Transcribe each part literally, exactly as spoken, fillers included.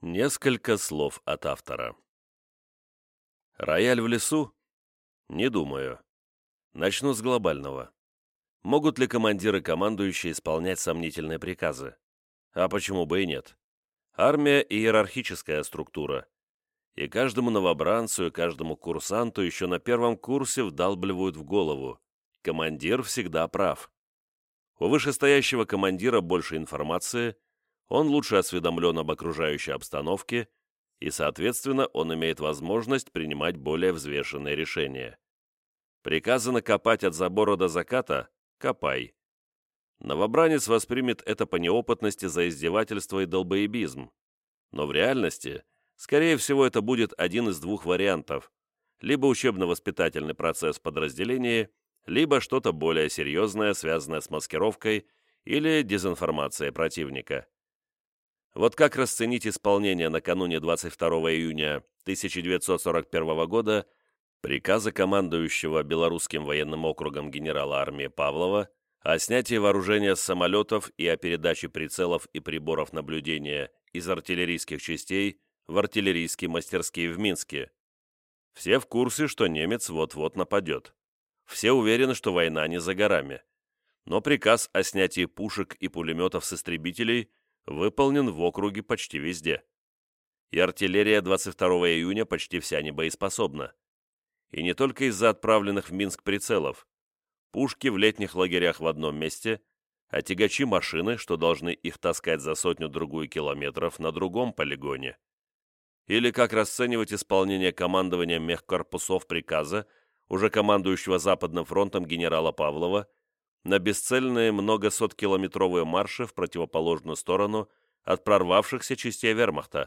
Несколько слов от автора. Рояль в лесу? Не думаю. Начну с глобального. Могут ли командиры командующие исполнять сомнительные приказы? А почему бы и нет? Армия – иерархическая структура. И каждому новобранцу и каждому курсанту еще на первом курсе вдалбливают в голову. Командир всегда прав. У вышестоящего командира больше информации, он лучше осведомлен об окружающей обстановке, и, соответственно, он имеет возможность принимать более взвешенные решения. Приказано копать от забора до заката – копай. Новобранец воспримет это по неопытности за издевательство и долбоебизм. Но в реальности, скорее всего, это будет один из двух вариантов. Либо учебно-воспитательный процесс в подразделении, либо что-то более серьезное, связанное с маскировкой или дезинформацией противника. Вот как расценить исполнение накануне двадцать второго июня тысяча девятьсот сорок первого года приказа командующего Белорусским военным округом генерала армии Павлова о снятии вооружения с самолетов и о передаче прицелов и приборов наблюдения из артиллерийских частей в артиллерийские мастерские в Минске? Все в курсе, что немец вот-вот нападет. Все уверены, что война не за горами. Но приказ о снятии пушек и пулеметов с истребителей выполнен в округе почти везде. И артиллерия двадцать второго июня почти вся не боеспособна. И не только из-за отправленных в Минск прицелов. Пушки в летних лагерях в одном месте, а тягачи машины, что должны их таскать за сотню-другую километров, на другом полигоне. Или как расценивать исполнение командования мехкорпусов приказа, уже командующего Западным фронтом генерала Павлова, на бесцельные многосоткилометровые марши в противоположную сторону от прорвавшихся частей вермахта.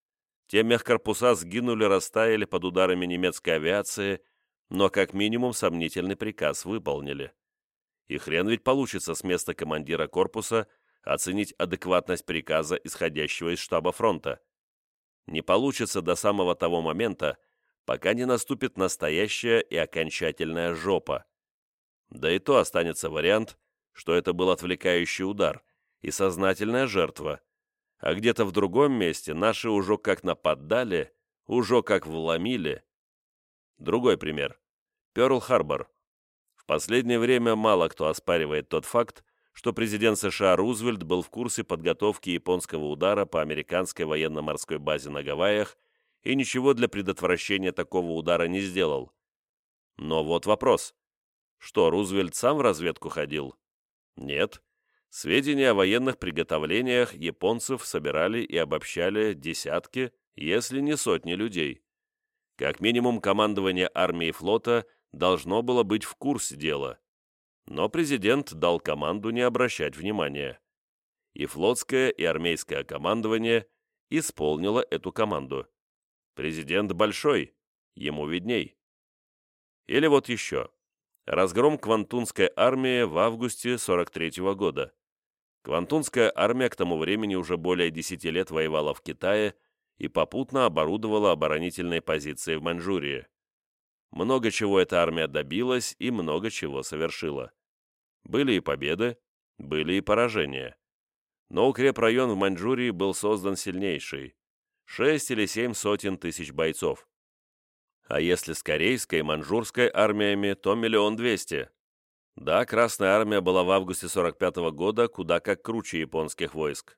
Те мехкорпуса сгинули, растаяли под ударами немецкой авиации, но как минимум сомнительный приказ выполнили. И хрен ведь получится с места командира корпуса оценить адекватность приказа, исходящего из штаба фронта. Не получится до самого того момента, пока не наступит настоящая и окончательная жопа. Да и то останется вариант, что это был отвлекающий удар и сознательная жертва, а где-то в другом месте наши уже как нападали, уже как вломили. Другой пример. Пёрл-Харбор. В последнее время мало кто оспаривает тот факт, что президент США Рузвельт был в курсе подготовки японского удара по американской военно-морской базе на Гавайях и ничего для предотвращения такого удара не сделал. Но вот вопрос. Что, Рузвельт сам в разведку ходил? Нет. Сведения о военных приготовлениях японцев собирали и обобщали десятки, если не сотни людей. Как минимум, командование армии и флота должно было быть в курсе дела. Но президент дал команду не обращать внимания. И флотское, и армейское командование исполнило эту команду. Президент большой, ему видней. Или вот еще. Разгром Квантунской армии в августе сорок третьего года. Квантунская армия к тому времени уже более десяти лет воевала в Китае и попутно оборудовала оборонительные позиции в Маньчжурии. Много чего эта армия добилась и много чего совершила. Были и победы, были и поражения. Но укрепрайон в Маньчжурии был создан сильнейший. Шесть или семь сотен тысяч бойцов. А если с корейской и маньчжурской армиями, то миллион двести. Да, Красная армия была в августе сорок пятого года куда как круче японских войск.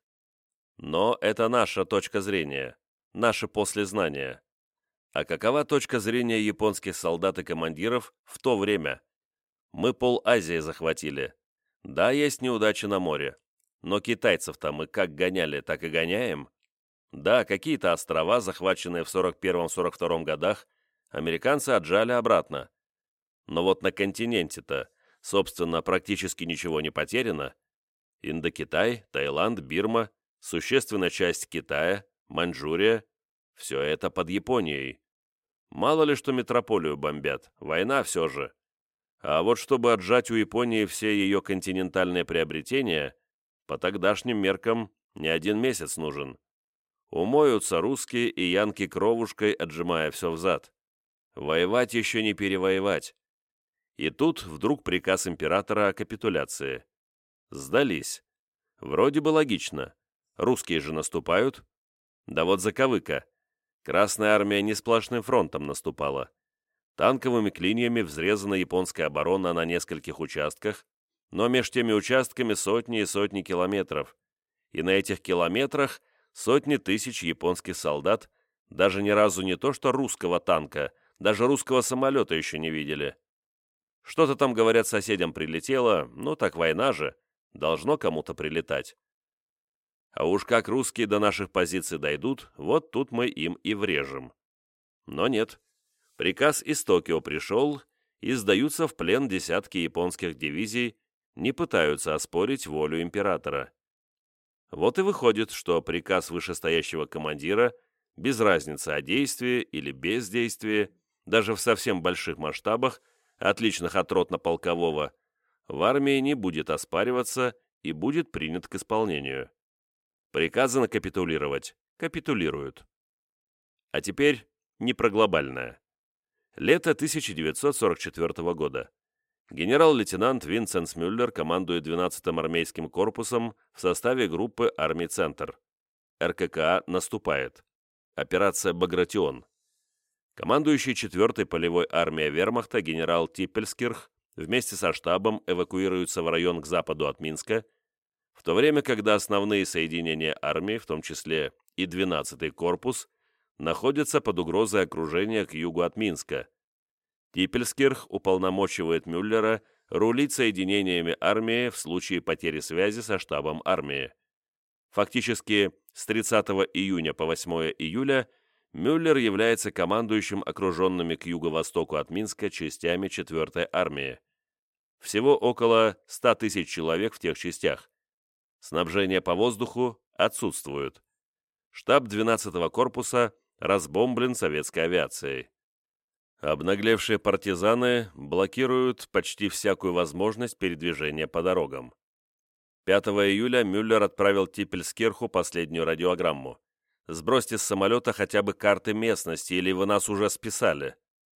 Но это наша точка зрения, наше послезнание. А какова точка зрения японских солдат и командиров в то время? Мы пол-Азии захватили. Да, есть неудачи на море. Но китайцев-то мы как гоняли, так и гоняем. Да, какие-то острова, захваченные в сорок первом сорок втором годах, американцы отжали обратно. Но вот на континенте-то, собственно, практически ничего не потеряно. Индокитай, Таиланд, Бирма, существенная часть Китая, Маньчжурия – все это под Японией. Мало ли что метрополию бомбят, война все же. А вот чтобы отжать у Японии все ее континентальные приобретения, по тогдашним меркам не один месяц нужен. Умоются русские и янки кровушкой, отжимая все взад. Воевать еще не перевоевать. И тут вдруг приказ императора о капитуляции. Сдались. Вроде бы логично. Русские же наступают. Да вот заковыка. Красная армия не сплошным фронтом наступала. Танковыми клиньями взрезана японская оборона на нескольких участках, но меж теми участками сотни и сотни километров. И на этих километрах сотни тысяч японских солдат даже ни разу не то что русского танка, даже русского самолета еще не видели. Что-то там, говорят, соседям прилетело, ну так война же, должно кому-то прилетать. А уж как русские до наших позиций дойдут, вот тут мы им и врежем. Но нет. Приказ из Токио пришел, и сдаются в плен десятки японских дивизий, не пытаются оспорить волю императора. Вот и выходит, что приказ вышестоящего командира, без разницы о действии или бездействии, даже в совсем больших масштабах, отличных от ротно-полкового, в армии не будет оспариваться и будет принят к исполнению. Приказано капитулировать. Капитулируют. А теперь не про глобальное. Лето тысяча девятьсот сорок четвёртого года. Генерал-лейтенант Винсенс Мюллер командует двенадцатым армейским корпусом в составе группы армий «Центр». РККА наступает. Операция «Багратион». Командующий четвёртой полевой армией вермахта генерал Типпельскирх вместе со штабом эвакуируется в район к западу от Минска, в то время, когда основные соединения армии, в том числе и двенадцатый корпус, находятся под угрозой окружения к югу от Минска. Типпельскирх уполномочивает Мюллера рулить соединениями армии в случае потери связи со штабом армии. Фактически, с тридцатого июня по восьмое июля Мюллер является командующим окруженными к юго-востоку от Минска частями четвёртой армии. Всего около ста тысяч человек в тех частях. Снабжение по воздуху отсутствует. Штаб двенадцатого корпуса разбомблен советской авиацией. Обнаглевшие партизаны блокируют почти всякую возможность передвижения по дорогам. пятого июля Мюллер отправил Типпельскирху последнюю радиограмму. «Сбросьте с самолета хотя бы карты местности, или вы нас уже списали».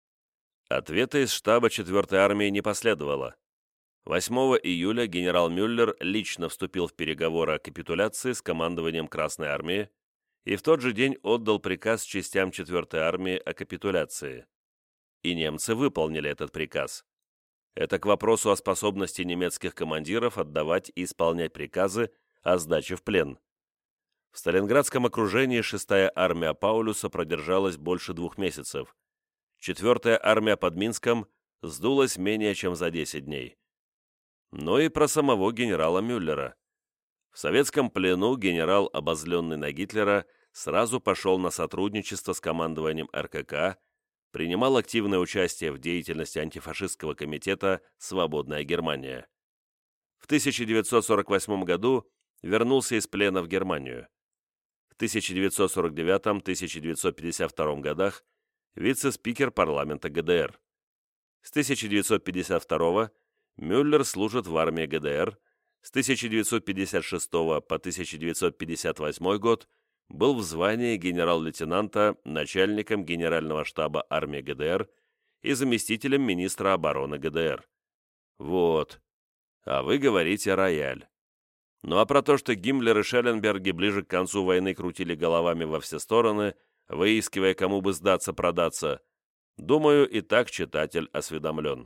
Ответа из штаба четвёртой армии не последовало. восьмого июля генерал Мюллер лично вступил в переговоры о капитуляции с командованием Красной армии и в тот же день отдал приказ частям четвёртой армии о капитуляции. И немцы выполнили этот приказ. Это к вопросу о способности немецких командиров отдавать и исполнять приказы о сдаче в плен. В Сталинградском окружении шестая армия Паулюса продержалась больше двух месяцев. четвёртая армия под Минском сдулась менее чем за десять дней. Но и про самого генерала Мюллера. В советском плену генерал, обозленный на Гитлера, сразу пошел на сотрудничество с командованием РКК, принимал активное участие в деятельности антифашистского комитета «Свободная Германия». В тысяча девятьсот сорок восьмом году вернулся из плена в Германию. В тысяча девятьсот сорок девятом — тысяча девятьсот пятьдесят втором годах вице-спикер парламента ГДР. С тысяча девятьсот пятьдесят второго Мюллер служит в армии ГДР, с тысяча девятьсот пятьдесят шестого по тысяча девятьсот пятьдесят восьмой год был в звании генерал-лейтенанта начальником Генерального штаба армии ГДР и заместителем министра обороны ГДР. Вот. А вы говорите «рояль». Ну а про то, что Гиммлер и Шелленберги ближе к концу войны крутили головами во все стороны, выискивая, кому бы сдаться-продаться, думаю, и так читатель осведомлен.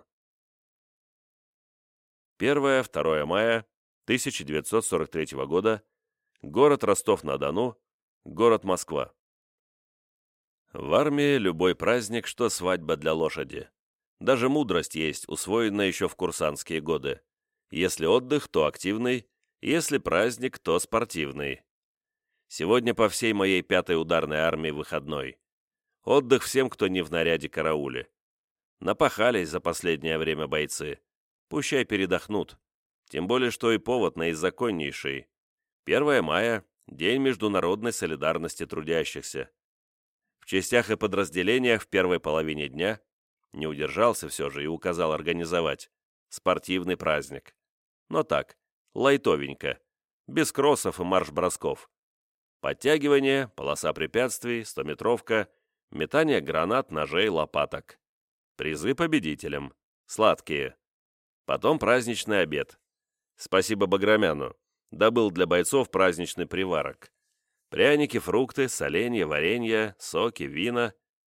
первое-второе мая тысяча девятьсот сорок третьего года. Город Ростов-на-Дону. Город Москва. В армии любой праздник, что свадьба для лошади. Даже мудрость есть, усвоенная еще в курсантские годы. Если отдых, то активный, если праздник, то спортивный. Сегодня по всей моей пятой ударной армии выходной. Отдых всем, кто не в наряде карауле. Напахались за последнее время бойцы. Пущай передохнут. Тем более, что и повод наизаконнейший. первое мая – День международной солидарности трудящихся. В частях и подразделениях в первой половине дня не удержался все же и указал организовать спортивный праздник. Но так, лайтовенько, без кроссов и марш-бросков. Подтягивание, полоса препятствий, стометровка, метание гранат, ножей, лопаток. Призы победителям. Сладкие. Потом праздничный обед. Спасибо Баграмяну. Добыл для бойцов праздничный приварок. Пряники, фрукты, соленья, варенье, соки, вина.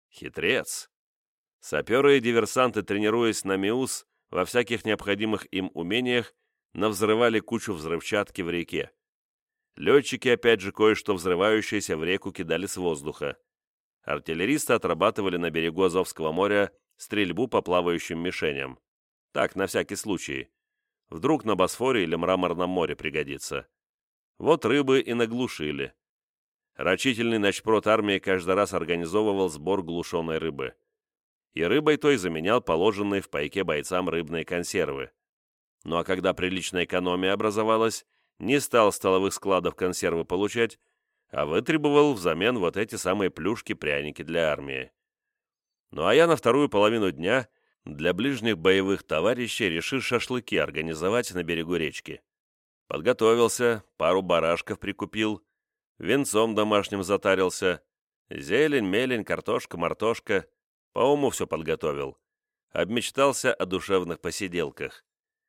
Хитрец. Саперы и диверсанты, тренируясь на МИУС, во всяких необходимых им умениях, навзрывали кучу взрывчатки в реке. Летчики, опять же, кое-что взрывающееся в реку кидали с воздуха. Артиллеристы отрабатывали на берегу Азовского моря стрельбу по плавающим мишеням. Так, на всякий случай. Вдруг на Босфоре или Мраморном море пригодится. Вот рыбы и наглушили. Рачительный начпрод армии каждый раз организовывал сбор глушеной рыбы. И рыбой той заменял положенные в пайке бойцам рыбные консервы. Ну а когда приличная экономия образовалась, не стал столовых складов консервы получать, а вытребовал взамен вот эти самые плюшки-пряники для армии. Ну а я на вторую половину дня для ближних боевых товарищей решил шашлыки организовать на берегу речки. Подготовился, пару барашков прикупил, винцом домашним затарился, зелень, мелень, картошка, мартошка, по уму все подготовил. Обмечтался о душевных посиделках.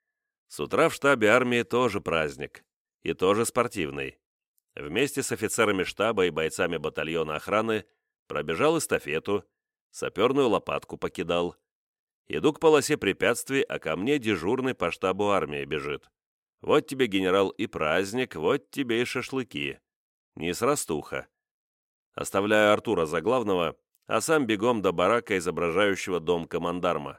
С утра в штабе армии тоже праздник, и тоже спортивный. Вместе с офицерами штаба и бойцами батальона охраны пробежал эстафету, саперную лопатку покидал. Иду к полосе препятствий, а ко мне дежурный по штабу армии бежит. Вот тебе, генерал, и праздник, вот тебе и шашлыки. Не с растуха. Оставляю Артура за главного, а сам бегом до барака, изображающего дом командарма.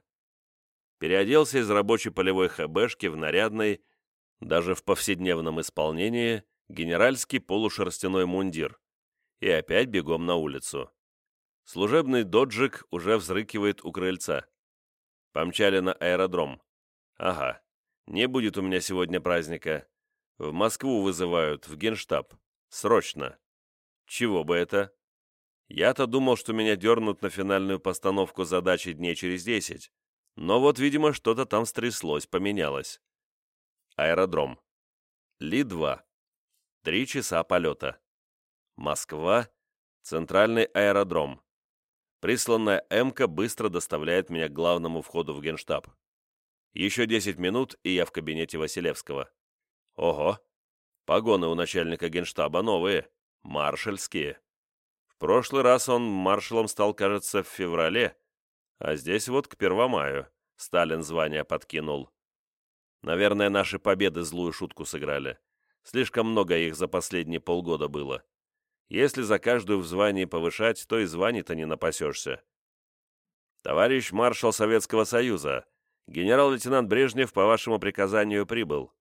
Переоделся из рабочей полевой хэбэшки в нарядный, даже в повседневном исполнении, генеральский полушерстяной мундир. И опять бегом на улицу. Служебный доджик уже взрыкивает у крыльца. Помчали на аэродром. Ага, не будет у меня сегодня праздника. В Москву вызывают, в генштаб. Срочно. Чего бы это? Я-то думал, что меня дернут на финальную постановку задачи дней через десять. Но вот, видимо, что-то там стряслось, поменялось. Аэродром. Ли два. Три часа полета. Москва. Центральный аэродром. Присланная Эмка быстро доставляет меня к главному входу в генштаб. Еще десять минут, и я в кабинете Василевского. Ого! Погоны у начальника генштаба новые, маршальские. В прошлый раз он маршалом стал, кажется, в феврале, а здесь вот к Первомаю Сталин звание подкинул. Наверное, наши победы злую шутку сыграли. Слишком много их за последние полгода было. Если за каждую в звании повышать, то и званий-то не напасешься. Товарищ маршал Советского Союза, генерал-лейтенант Брежнев по вашему приказанию прибыл.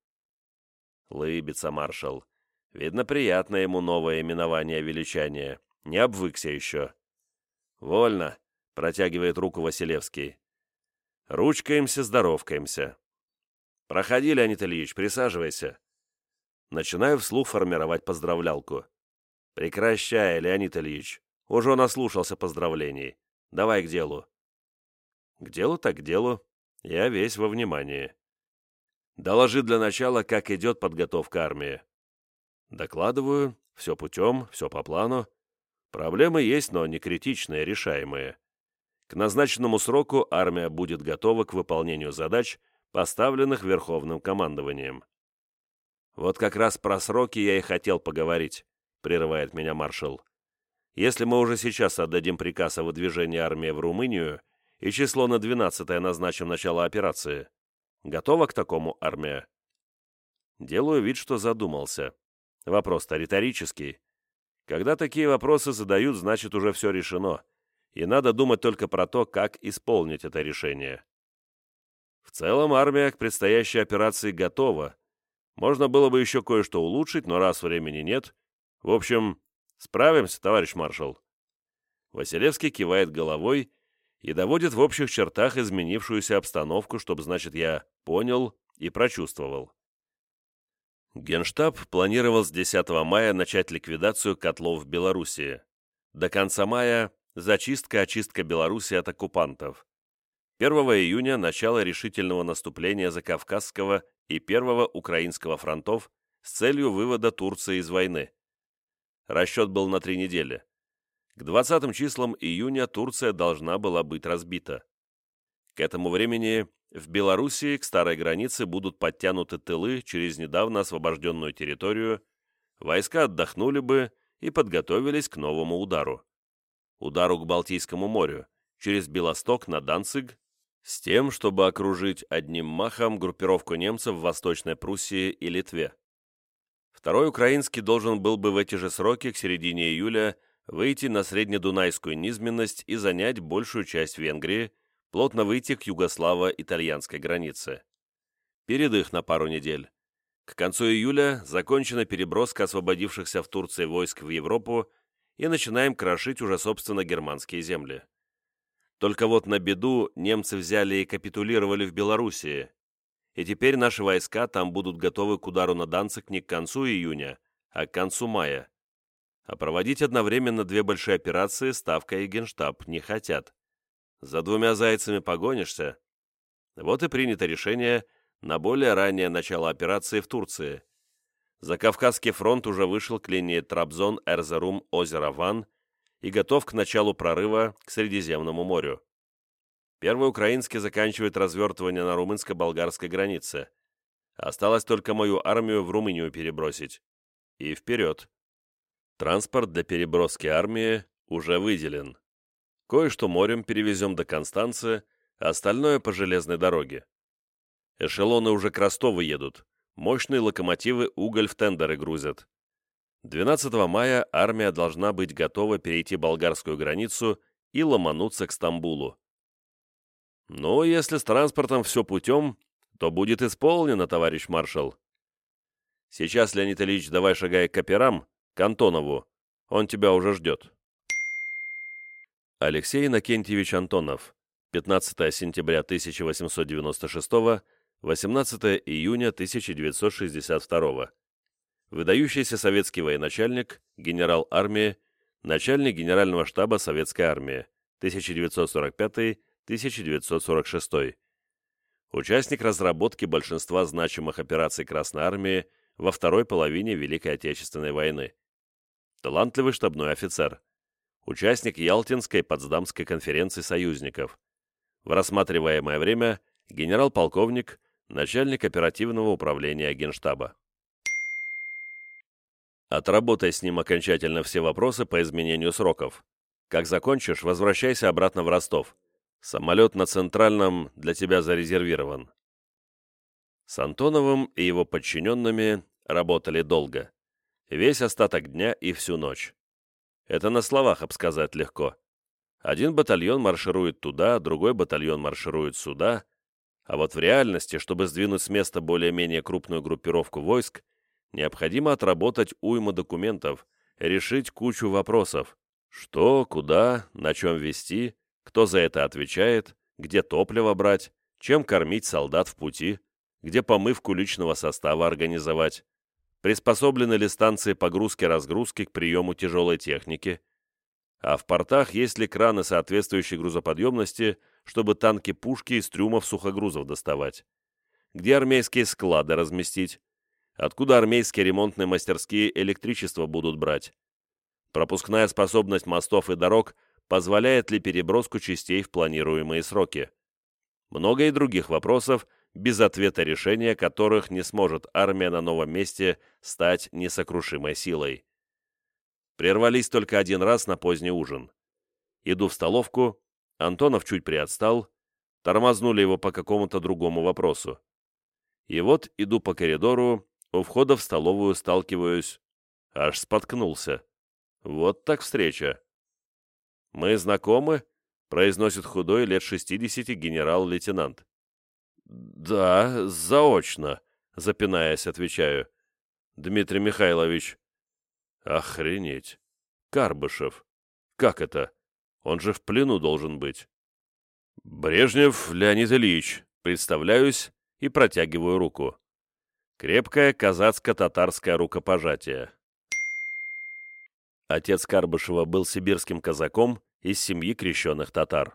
Лыбится маршал. Видно, приятно ему новое именование величания. Не обвыкся еще. Вольно, протягивает руку Василевский. Ручкаемся, здоровкаемся. Проходи, Леонид Ильич, присаживайся. Начинаю вслух формировать поздравлялку. Прекращай, Леонид Ильич. Уже наслушался поздравлений. Давай к делу. К делу так к делу. Я весь во внимании. Доложи для начала, как идет подготовка армии. Докладываю. Все путем, все по плану. Проблемы есть, но не критичные, решаемые. К назначенному сроку армия будет готова к выполнению задач, поставленных Верховным командованием. Вот как раз про сроки я и хотел поговорить, прерывает меня маршал. Если мы уже сейчас отдадим приказ о выдвижении армии в Румынию и число на двенадцатое назначим начало операции, готова к такому армия? Делаю вид, что задумался. Вопрос-то риторический. Когда такие вопросы задают, значит, уже все решено, и надо думать только про то, как исполнить это решение. В целом армия к предстоящей операции готова. Можно было бы еще кое-что улучшить, но раз времени нет. В общем, справимся, товарищ маршал. Василевский кивает головой и доводит в общих чертах изменившуюся обстановку, чтобы, значит, я понял и прочувствовал. Генштаб планировал с десятого мая начать ликвидацию котлов в Белоруссии. До конца мая – зачистка-очистка Белоруссии от оккупантов. первого июня – начало решительного наступления Закавказского и Первого Украинского фронтов с целью вывода Турции из войны. Расчет был на три недели. К двадцатым числам июня Турция должна была быть разбита. К этому времени в Белоруссии к старой границе будут подтянуты тылы через недавно освобожденную территорию, войска отдохнули бы и подготовились к новому удару. Удару к Балтийскому морю, через Белосток на Данциг, с тем, чтобы окружить одним махом группировку немцев в Восточной Пруссии и Литве. Второй украинский должен был бы в эти же сроки, к середине июля, выйти на среднедунайскую низменность и занять большую часть Венгрии, плотно выйти к югославо-итальянской границе. Передых на пару недель. К концу июля закончена переброска освободившихся в Турции войск в Европу и начинаем крошить уже, собственно, германские земли. Только вот на беду немцы взяли и капитулировали в Белоруссии, и теперь наши войска там будут готовы к удару на Данциг не к концу июня, а к концу мая. А проводить одновременно две большие операции Ставка и Генштаб не хотят. За двумя зайцами погонишься. Вот и принято решение на более раннее начало операции в Турции. Закавказский фронт уже вышел к линии Трабзон-Эрзерум-Озеро-Ван и готов к началу прорыва к Средиземному морю. Первый украинский заканчивает развертывание на румынско-болгарской границе. Осталось только мою армию в Румынию перебросить. И вперед. Транспорт для переброски армии уже выделен. Кое-что морем перевезем до Констанцы, а остальное по железной дороге. Эшелоны уже к Ростову едут. Мощные локомотивы уголь в тендеры грузят. двенадцатого мая армия должна быть готова перейти болгарскую границу и ломануться к Стамбулу. Ну, если с транспортом все путем, то будет исполнено, товарищ маршал. Сейчас, Леонид Ильич, давай шагай к операм, к Антонову. Он тебя уже ждет. Алексей Иннокентьевич Антонов. пятнадцатого сентября тысяча восемьсот девяносто шестого, восемнадцатого июня тысяча девятьсот шестьдесят второго. Выдающийся советский военачальник, генерал армии, начальник Генерального штаба Советской армии, тысяча девятьсот сорок пятый — тысяча девятьсот сорок шестой. Участник разработки большинства значимых операций Красной армии во второй половине Великой Отечественной войны. Талантливый штабной офицер. Участник Ялтинской Потсдамской конференции союзников. В рассматриваемое время генерал-полковник, начальник оперативного управления Генштаба. Отработай с ним окончательно все вопросы по изменению сроков. Как закончишь, возвращайся обратно в Ростов. Самолет на Центральном для тебя зарезервирован. С Антоновым и его подчиненными работали долго. Весь остаток дня и всю ночь. Это на словах обсказать легко. Один батальон марширует туда, другой батальон марширует сюда, а вот в реальности, чтобы сдвинуть с места более-менее крупную группировку войск, необходимо отработать уйму документов, решить кучу вопросов. Что, куда, на чем везти, кто за это отвечает, где топливо брать, чем кормить солдат в пути, где помывку личного состава организовать, приспособлены ли станции погрузки-разгрузки к приему тяжелой техники, а в портах есть ли краны соответствующей грузоподъемности, чтобы танки-пушки из трюмов сухогрузов доставать, где армейские склады разместить, откуда армейские ремонтные мастерские электричество будут брать, пропускная способность мостов и дорог позволяет ли переброску частей в планируемые сроки. Много и других вопросов, без ответа решения которых не сможет армия на новом месте стать несокрушимой силой. Прервались только один раз на поздний ужин. Иду в столовку, Антонов чуть приотстал, тормознули его по какому-то другому вопросу. И вот иду по коридору, у входа в столовую сталкиваюсь, аж споткнулся. Вот так встреча. «Мы знакомы?» — произносит худой, лет шестидесяти генерал-лейтенант. «Да, заочно», — запинаясь, отвечаю. «Дмитрий Михайлович». «Охренеть! Карбышев! Как это? Он же в плену должен быть». «Брежнев Леонид Ильич», представляюсь и протягиваю руку. Крепкое казацко-татарское рукопожатие. Отец Карбышева был сибирским казаком из семьи крещенных татар.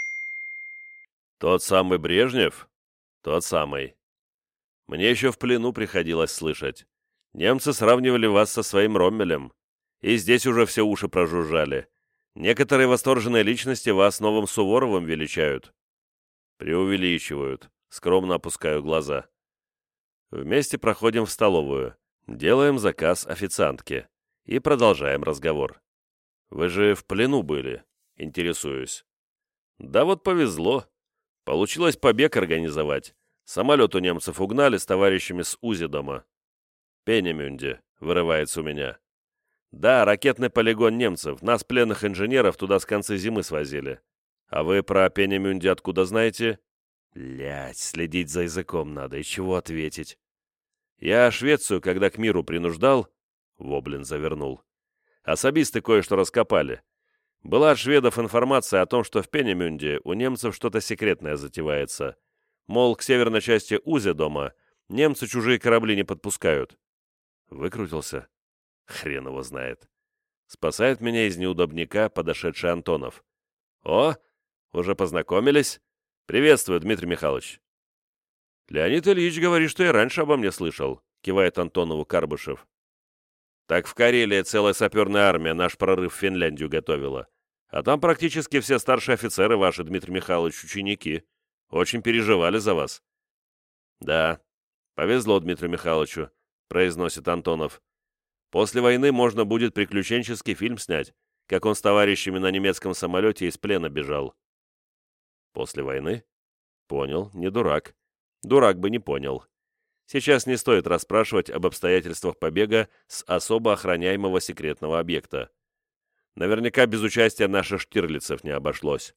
«Тот самый Брежнев?» «Тот самый. Мне еще в плену приходилось слышать. Немцы сравнивали вас со своим Роммелем, и здесь уже все уши прожужжали. Некоторые восторженные личности вас новым Суворовым величают». «Преувеличивают», скромно опускаю глаза. Вместе проходим в столовую, делаем заказ официантке. и продолжаем разговор. Вы же в плену были, интересуюсь. Да вот повезло. Получилось побег организовать. Самолет у немцев угнали с товарищами с Узидома. Пенемюнде, вырывается у меня. Да, ракетный полигон немцев. Нас, пленных инженеров, туда с конца зимы свозили. А вы про Пенемюнде откуда знаете? Блядь, следить за языком надо, и чего ответить? Я Швецию, когда к миру принуждал, Воблин завернул. Особисты кое-что раскопали. Была от шведов информация о том, что в Пенемюнде у немцев что-то секретное затевается. Мол, к северной части Узедома немцы чужие корабли не подпускают. Выкрутился? Хрен его знает. Спасает меня из неудобника подошедший Антонов. О, уже познакомились? Приветствую, Дмитрий Михайлович. Леонид Ильич говорит, что и раньше обо мне слышал, кивает Антонову Карбышев. Так в Карелии целая саперная армия наш прорыв в Финляндию готовила. А там практически все старшие офицеры ваши, Дмитрий Михайлович, ученики. Очень переживали за вас. Да, повезло Дмитрию Михайловичу, произносит Антонов. После войны можно будет приключенческий фильм снять, как он с товарищами на немецком самолете из плена бежал. После войны? Понял, не дурак. Дурак бы не понял. Сейчас не стоит расспрашивать об обстоятельствах побега с особо охраняемого секретного объекта. Наверняка без участия наших штирлицев не обошлось.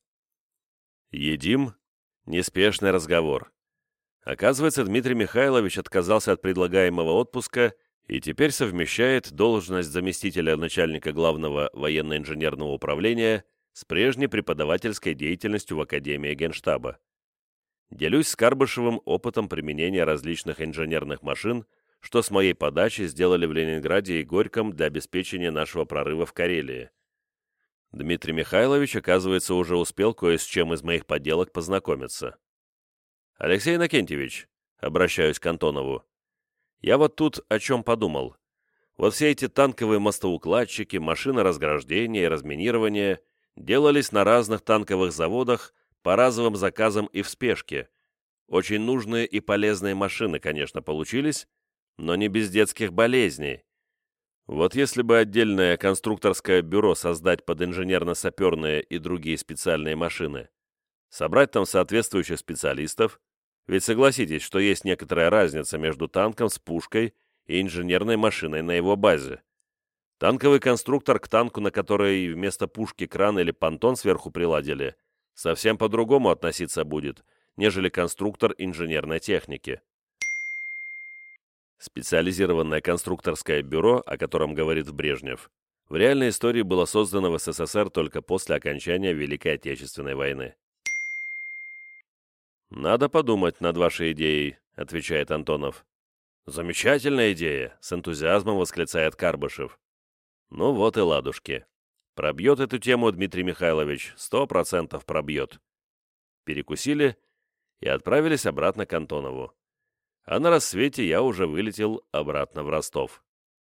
Едим. Неспешный разговор. Оказывается, Дмитрий Михайлович отказался от предлагаемого отпуска и теперь совмещает должность заместителя начальника главного военно-инженерного управления с прежней преподавательской деятельностью в Академии Генштаба. Делюсь с Карбышевым опытом применения различных инженерных машин, что с моей подачи сделали в Ленинграде и Горьком для обеспечения нашего прорыва в Карелии. Дмитрий Михайлович, оказывается, уже успел кое с чем из моих поделок познакомиться. «Алексей Иннокентьевич», — обращаюсь к Антонову, — «я вот тут о чем подумал. Вот все эти танковые мостоукладчики, машины разграждения и разминирования делались на разных танковых заводах по разовым заказам и в спешке. Очень нужные и полезные машины, конечно, получились, но не без детских болезней. Вот если бы отдельное конструкторское бюро создать под инженерно-саперные и другие специальные машины, собрать там соответствующих специалистов, ведь согласитесь, что есть некоторая разница между танком с пушкой и инженерной машиной на его базе. Танковый конструктор к танку, на который вместо пушки кран или понтон сверху приладили, совсем по-другому относиться будет, нежели конструктор инженерной техники. Специализированное конструкторское бюро, о котором говорит Брежнев, в реальной истории было создано в СССР только после окончания Великой Отечественной войны. «Надо подумать над вашей идеей», — отвечает Антонов. «Замечательная идея», — с энтузиазмом восклицает Карбышев. «Ну вот и ладушки. Пробьет эту тему Дмитрий Михайлович, сто процентов пробьет». Перекусили и отправились обратно к Антонову. А на рассвете я уже вылетел обратно в Ростов.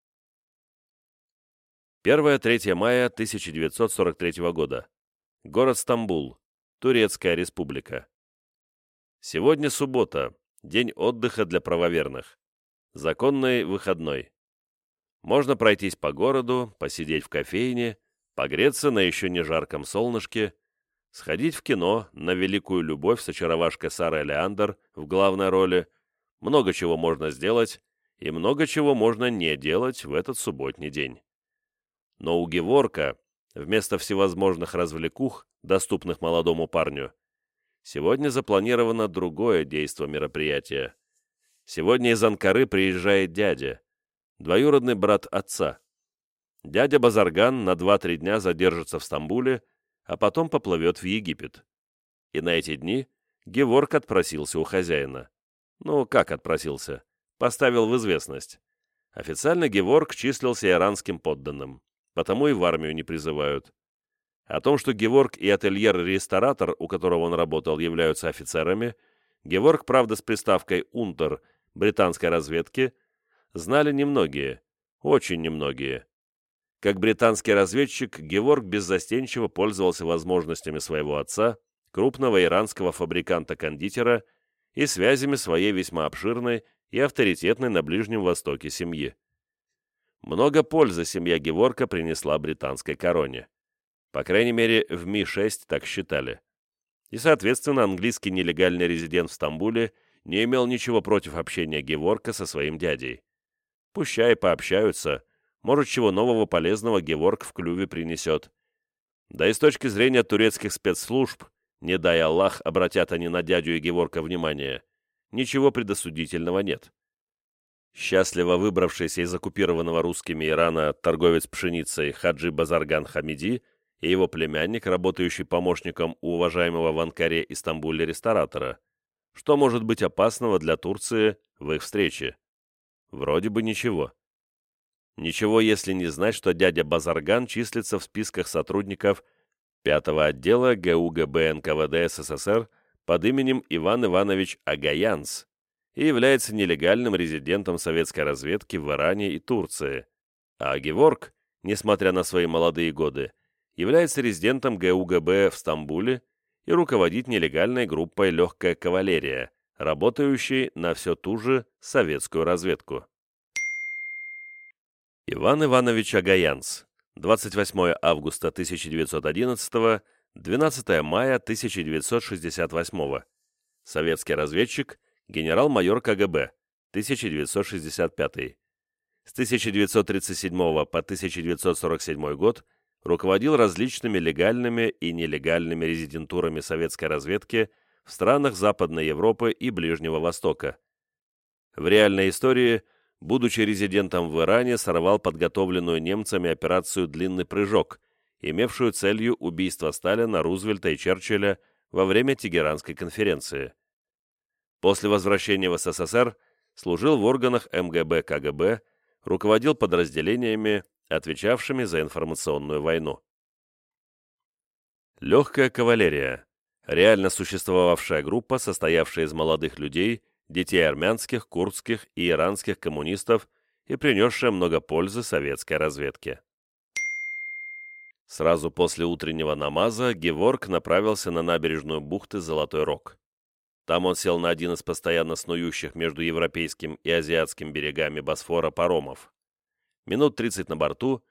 первое-третье мая тысяча девятьсот сорок третьего года. Город Стамбул. Турецкая республика. Сегодня суббота, день отдыха для правоверных. Законный выходной. Можно пройтись по городу, посидеть в кофейне, погреться на еще не жарком солнышке, сходить в кино на «Великую любовь» с очаровашкой Сарой Леандер в главной роли. Много чего можно сделать, и много чего можно не делать в этот субботний день. Но у Геворка, вместо всевозможных развлекух, доступных молодому парню, сегодня запланировано другое действо мероприятия. Сегодня из Анкары приезжает дядя, двоюродный брат отца. Дядя Базарган на два-три дня задержится в Стамбуле, а потом поплывет в Египет. И на эти дни Геворк отпросился у хозяина. Ну, как отпросился? Поставил в известность. Официально Геворк числился иранским подданным, потому и в армию не призывают. О том, что Геворк и ательер-ресторатор, у которого он работал, являются офицерами, Геворк, правда, с приставкой «унтер» британской разведки, знали немногие, очень немногие. Как британский разведчик, Геворк беззастенчиво пользовался возможностями своего отца, крупного иранского фабриканта-кондитера, и связями своей весьма обширной и авторитетной на Ближнем Востоке семьи. Много пользы семья Геворка принесла британской короне. По крайней мере, в Ми шесть так считали. И, соответственно, английский нелегальный резидент в Стамбуле не имел ничего против общения Геворка со своим дядей. Пущай пообщаются, может, чего нового полезного Геворк в клюве принесет. Да и с точки зрения турецких спецслужб, не дай Аллах, обратят они на дядю и Геворка внимание, ничего предосудительного нет. Счастливо выбравшийся из оккупированного русскими Ирана торговец пшеницей Хаджи Базарган Хамиди и его племянник, работающий помощником у уважаемого в Анкаре и Стамбуле ресторатора. Что может быть опасного для Турции в их встрече? Вроде бы ничего. Ничего, если не знать, что дядя Базарган числится в списках сотрудников пятого отдела ГУГБ эн ка вэ дэ эс эс эс эр под именем Иван Иванович Агаянц и является нелегальным резидентом советской разведки в Иране и Турции. А Геворк, несмотря на свои молодые годы, является резидентом ГУГБ в Стамбуле и руководит нелегальной группой «Легкая кавалерия», работающей на все ту же советскую разведку. Иван Иванович Агаянц, двадцать восьмое августа тысяча девятьсот одиннадцатого, двенадцатое мая тысяча девятьсот шестьдесят восьмого, советский разведчик, генерал-майор ка гэ бэ, тысяча девятьсот шестьдесят пятый. С тысяча девятьсот тридцать седьмого по тысяча девятьсот сорок седьмой год руководил различными легальными и нелегальными резидентурами советской разведки в странах Западной Европы и Ближнего Востока. В реальной истории, будучи резидентом в Иране, сорвал подготовленную немцами операцию «Длинный прыжок», имевшую целью убийство Сталина, Рузвельта и Черчилля во время Тегеранской конференции. После возвращения в эс эс эс эр служил в органах эм гэ бэ ка гэ бэ, руководил подразделениями, отвечавшими за информационную войну. Легкая кавалерия – реально существовавшая группа, состоявшая из молодых людей, детей армянских, курдских и иранских коммунистов и принесшая много пользы советской разведке. Сразу после утреннего намаза Геворк направился на набережную бухты Золотой Рог. Там он сел на один из постоянно снующих между европейским и азиатским берегами Босфора паромов. Минут тридцать на борту,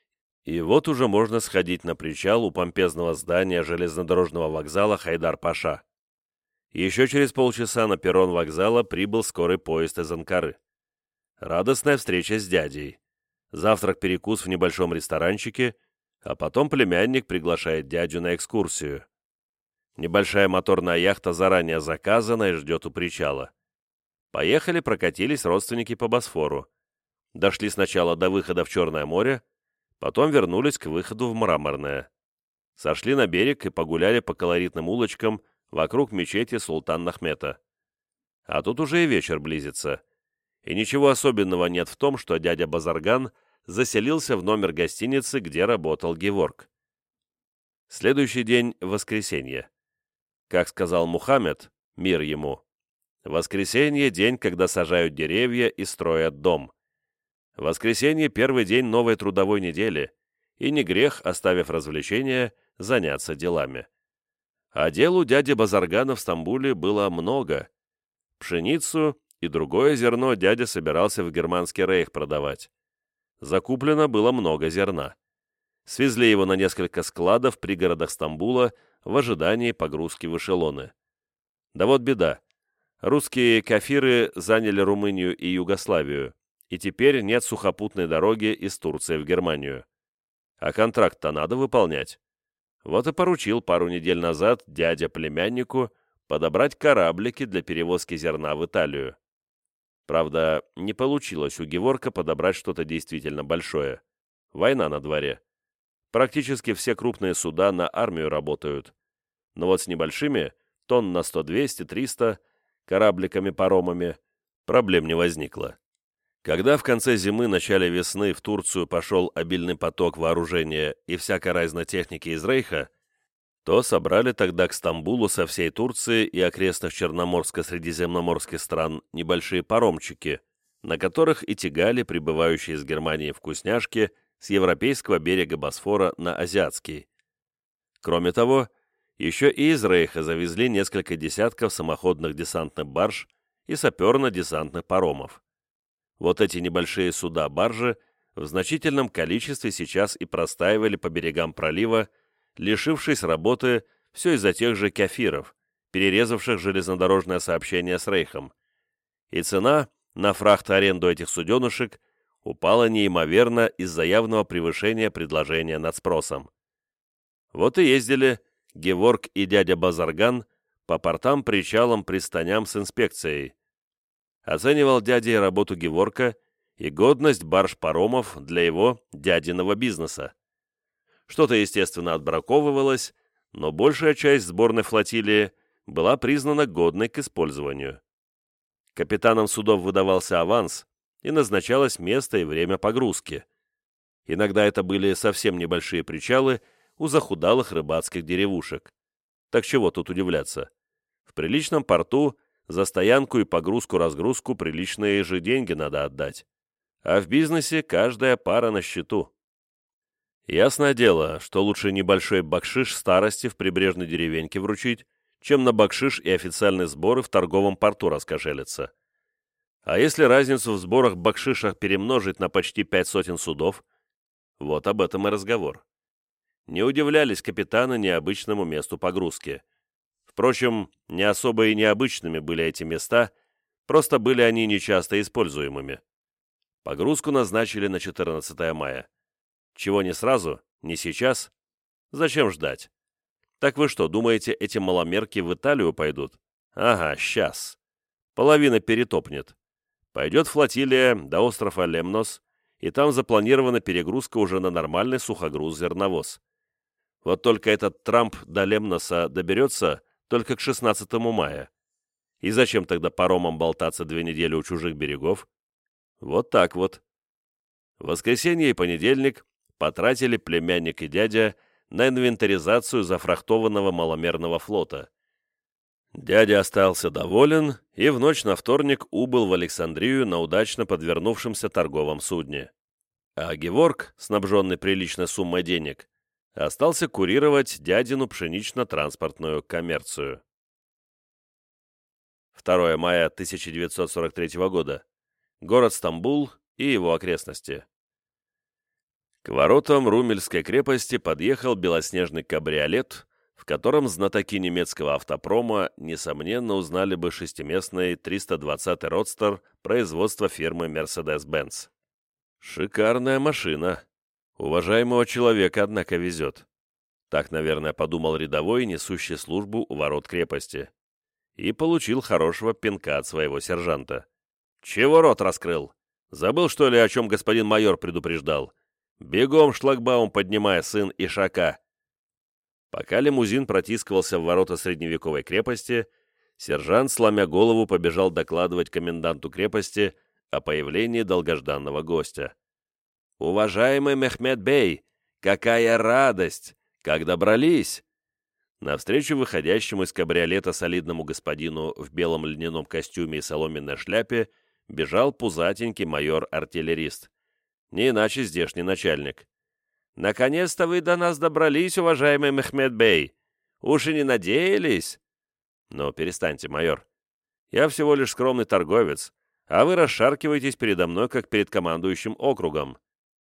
и вот уже можно сходить на причал у помпезного здания железнодорожного вокзала Хайдар-Паша. Еще через полчаса на перрон вокзала прибыл скорый поезд из Анкары. Радостная встреча с дядей. Завтрак-перекус в небольшом ресторанчике, а потом племянник приглашает дядю на экскурсию. Небольшая моторная яхта заранее заказана и ждет у причала. Поехали, прокатились родственники по Босфору. Дошли сначала до выхода в Черное море, потом вернулись к выходу в Мраморное. Сошли на берег и погуляли по колоритным улочкам вокруг мечети Султан-Ахмета. А тут уже и вечер близится. И ничего особенного нет в том, что дядя Базарган заселился в номер гостиницы, где работал Геворк. Следующий день – воскресенье. Как сказал Мухаммед, мир ему, воскресенье – день, когда сажают деревья и строят дом. Воскресенье – первый день новой трудовой недели, и не грех, оставив развлечения, заняться делами. А дел у дяди Базаргана в Стамбуле было много. Пшеницу и другое зерно дядя собирался в германский рейх продавать. Закуплено было много зерна. Свезли его на несколько складов в пригородах Стамбула в ожидании погрузки в эшелоны. Да вот беда. Русские кафиры заняли Румынию и Югославию, и теперь нет сухопутной дороги из Турции в Германию. А контракт-то надо выполнять. Вот и поручил пару недель назад дядя племяннику подобрать кораблики для перевозки зерна в Италию. Правда, не получилось у Геворка подобрать что-то действительно большое. Война на дворе. Практически все крупные суда на армию работают. Но вот с небольшими, тонн на сто, двести, триста, корабликами-паромами, проблем не возникло. Когда в конце зимы, начале весны в Турцию пошел обильный поток вооружения и всякой разной техники из Рейха, то собрали тогда к Стамбулу со всей Турции и окрестных черноморско-средиземноморских стран небольшие паромчики, на которых и тягали прибывающие из Германии вкусняшки с европейского берега Босфора на азиатский. Кроме того, еще и из Рейха завезли несколько десятков самоходных десантных барж и саперно-десантных паромов. Вот эти небольшие суда-баржи в значительном количестве сейчас и простаивали по берегам пролива, лишившись работы все из-за тех же кафиров, перерезавших железнодорожное сообщение с Рейхом. И цена на фрахт-аренду этих суденышек упала неимоверно из-за явного превышения предложения над спросом. Вот и ездили Геворг и дядя Базарган по портам, причалам, пристаням с инспекцией. Оценивал дядя и работу Геворка и годность барж-паромов для его дядиного бизнеса. Что-то, естественно, отбраковывалось, но большая часть сборной флотилии была признана годной к использованию. Капитанам судов выдавался аванс и назначалось место и время погрузки. Иногда это были совсем небольшие причалы у захудалых рыбацких деревушек. Так чего тут удивляться? В приличном порту за стоянку и погрузку-разгрузку приличные же деньги надо отдать. А в бизнесе каждая пара на счету. Ясное дело, что лучше небольшой бакшиш старости в прибрежной деревеньке вручить, чем на бакшиш и официальные сборы в торговом порту раскошелиться. А если разницу в сборах-бакшишах перемножить на почти пять сотен судов, вот об этом и разговор. Не удивлялись капитаны необычному месту погрузки. Впрочем, не особо и необычными были эти места, просто были они нечасто используемыми. Погрузку назначили на четырнадцатое мая. Чего не сразу, не сейчас? Зачем ждать? Так вы что, думаете, эти маломерки в Италию пойдут? Ага, сейчас. Половина перетопнет. Пойдет флотилия до острова Лемнос, и там запланирована перегрузка уже на нормальный сухогруз-зерновоз. Вот только этот Трамп до Лемноса доберется только к шестнадцатому мая. И зачем тогда паромам болтаться две недели у чужих берегов? Вот так вот. В воскресенье и понедельник потратили племянник и дядя на инвентаризацию зафрахтованного маломерного флота. Дядя остался доволен и в ночь на вторник убыл в Александрию на удачно подвернувшемся торговом судне. А Геворг, снабженный приличной суммой денег, остался курировать дядину пшенично-транспортную коммерцию. второе мая тысяча девятьсот сорок третьего года. Город Стамбул и его окрестности. К воротам Румельской крепости подъехал белоснежный кабриолет, в котором знатоки немецкого автопрома, несомненно, узнали бы шестиместный триста двадцатый родстер производства фирмы Mercedes-Benz. Шикарная машина. Уважаемого человека, однако, везет. Так, наверное, подумал рядовой, несущий службу у ворот крепости. И получил хорошего пинка от своего сержанта. «Чего рот раскрыл? Забыл, что ли, о чем господин майор предупреждал? Бегом шлагбаум поднимай, сын Ишака!» Пока лимузин протискивался в ворота средневековой крепости, сержант, сломя голову, побежал докладывать коменданту крепости о появлении долгожданного гостя. «Уважаемый Мехмед бей, какая радость! Как добрались!» Навстречу выходящему из кабриолета солидному господину в белом льняном костюме и соломенной шляпе бежал пузатенький майор-артиллерист. Не иначе здешний начальник. «Наконец-то вы до нас добрались, уважаемый Мехмед бей! Уж и не надеялись?» «Но перестаньте, майор. Я всего лишь скромный торговец, а вы расшаркиваетесь передо мной, как перед командующим округом».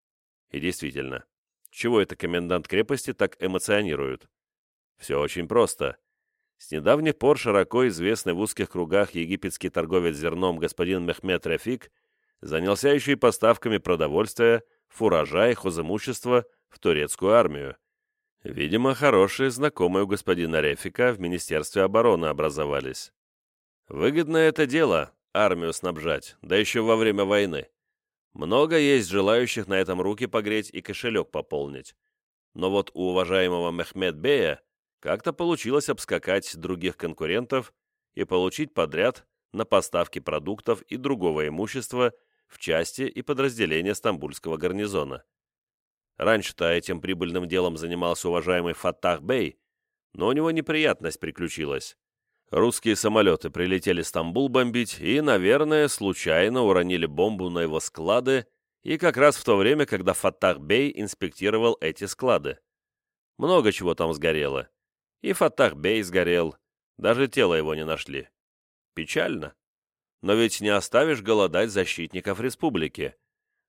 И действительно, чего это комендант крепости так эмоционирует? Все очень просто. С недавних пор широко известный в узких кругах египетский торговец зерном господин Мехмед Рефик занялся еще и поставками продовольствия, фуража и хозимущества в турецкую армию. Видимо, хорошие знакомые у господина Рефика в Министерстве обороны образовались. Выгодное это дело — армию снабжать, да еще во время войны. Много есть желающих на этом руки погреть и кошелек пополнить. Но вот у уважаемого Мехмед бея как-то получилось обскакать других конкурентов и получить подряд на поставки продуктов и другого имущества в части и подразделения Стамбульского гарнизона. Раньше-то этим прибыльным делом занимался уважаемый Фаттах бей, но у него неприятность приключилась. Русские самолеты прилетели Стамбул бомбить и, наверное, случайно уронили бомбу на его склады, и как раз в то время, когда Фаттах бей инспектировал эти склады. Много чего там сгорело. И Фаттах бей сгорел, даже тело его не нашли. Печально. Но ведь не оставишь голодать защитников республики.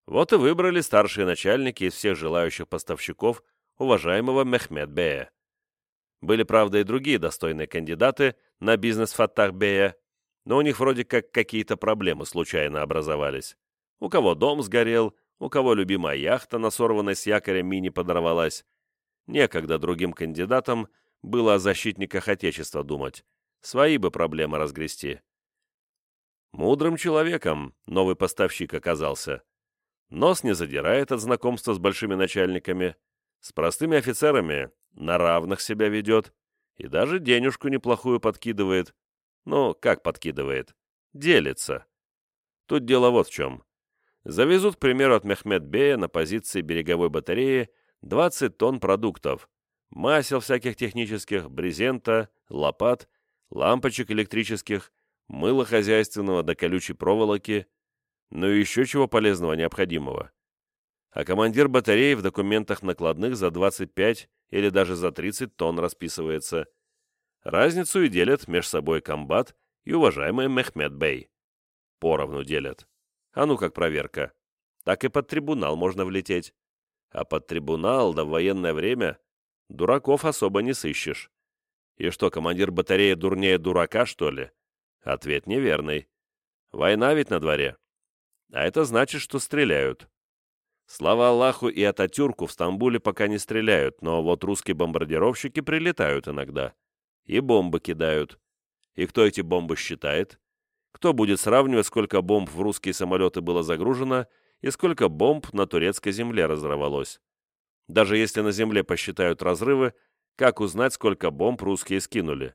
Вот и выбрали старшие начальники из всех желающих поставщиков уважаемого Мехмед Бея. Были, правда, и другие достойные кандидаты на бизнес Фаттах Бея, но у них вроде как какие-то проблемы случайно образовались. У кого дом сгорел, у кого любимая яхта на сорванной с якоря мини подорвалась. Некогда другим кандидатам было о защитниках Отечества думать, свои бы проблемы разгрести. Мудрым человеком новый поставщик оказался. Нос не задирает от знакомства с большими начальниками, с простыми офицерами на равных себя ведет и даже денежку неплохую подкидывает. Ну, как подкидывает? Делится. Тут дело вот в чем. Завезут, к примеру, от Мехмед Бея на позиции береговой батареи двадцать тонн продуктов, масел всяких технических, брезента, лопат, лампочек электрических, мыла хозяйственного до колючей проволоки, ну и еще чего полезного необходимого. А командир батареи в документах накладных за двадцать пять или даже за тридцать тонн расписывается. Разницу и делят меж собой комбат и уважаемый Мехмед Бей. Поровну делят. А ну как проверка. Так и под трибунал можно влететь. А под трибунал, да в военное время, дураков особо не сыщешь. И что, командир батареи дурнее дурака, что ли? Ответ неверный. Война ведь на дворе. А это значит, что стреляют. Слава Аллаху и Ататюрку в Стамбуле пока не стреляют, но вот русские бомбардировщики прилетают иногда. И бомбы кидают. И кто эти бомбы считает? Кто будет сравнивать, сколько бомб в русские самолеты было загружено и сколько бомб на турецкой земле разорвалось? Даже если на земле посчитают разрывы, как узнать, сколько бомб русские скинули?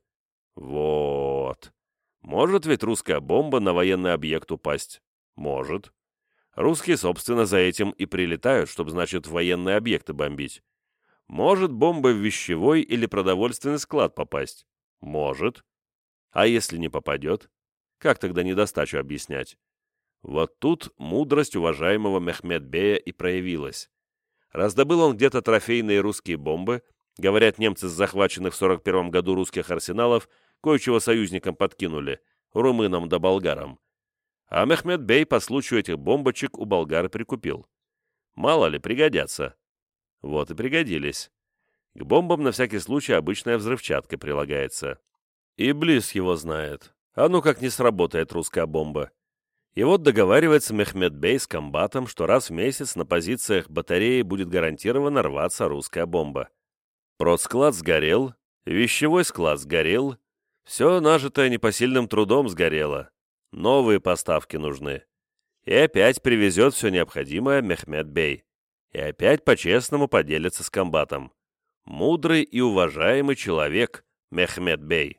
Вот. Может ведь русская бомба на военный объект упасть? Может. Русские, собственно, за этим и прилетают, чтобы, значит, военные объекты бомбить. Может бомба в вещевой или продовольственный склад попасть? Может. А если не попадет? Как тогда недостачу объяснять? Вот тут мудрость уважаемого Мехмед Бея и проявилась. Раздобыл он где-то трофейные русские бомбы, говорят, немцы с захваченных в сорок первом году русских арсеналов кое-чего союзникам подкинули, румынам да болгарам. А Мехмед Бей по случаю этих бомбочек у болгар прикупил. Мало ли, пригодятся. Вот и пригодились. К бомбам на всякий случай обычная взрывчатка прилагается. Иблис его знает. А ну как не сработает русская бомба. И вот договаривается Мехмед Бей с комбатом, что раз в месяц на позициях батареи будет гарантированно рваться русская бомба. Продсклад сгорел, вещевой склад сгорел, все нажитое непосильным трудом сгорело. Новые поставки нужны. И опять привезет все необходимое Мехмед Бей. И опять по-честному поделится с комбатом. Мудрый и уважаемый человек Мехмед Бей.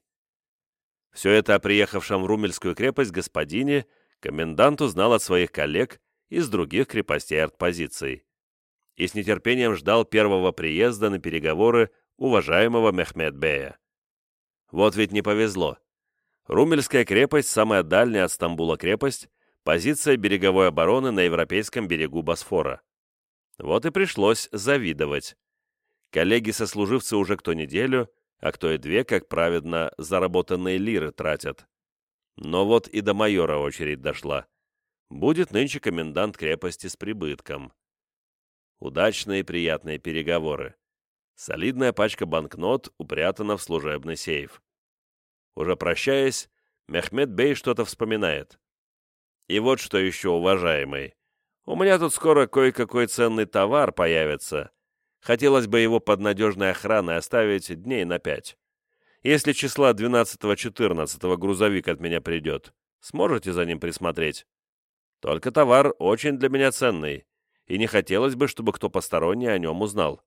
Все это о приехавшем в Румельскую крепость господине комендант узнал от своих коллег из других крепостей артпозиций. И с нетерпением ждал первого приезда на переговоры уважаемого Мехмед Бея. Вот ведь не повезло. Румельская крепость, самая дальняя от Стамбула крепость, позиция береговой обороны на европейском берегу Босфора. Вот и пришлось завидовать. Коллеги-сослуживцы уже кто неделю, а кто и две, как праведно, заработанные лиры тратят. Но вот и до майора очередь дошла. Будет нынче комендант крепости с прибытком. Удачные и приятные переговоры. Солидная пачка банкнот упрятана в служебный сейф. Уже прощаясь, Мехмед Бей что-то вспоминает. И вот что еще, уважаемый. У меня тут скоро кое-какой ценный товар появится. Хотелось бы его под надежной охраной оставить дней на пять. Если числа двенадцатого-четырнадцатого грузовик от меня придет, сможете за ним присмотреть? Только товар очень для меня ценный, и не хотелось бы, чтобы кто посторонний о нем узнал.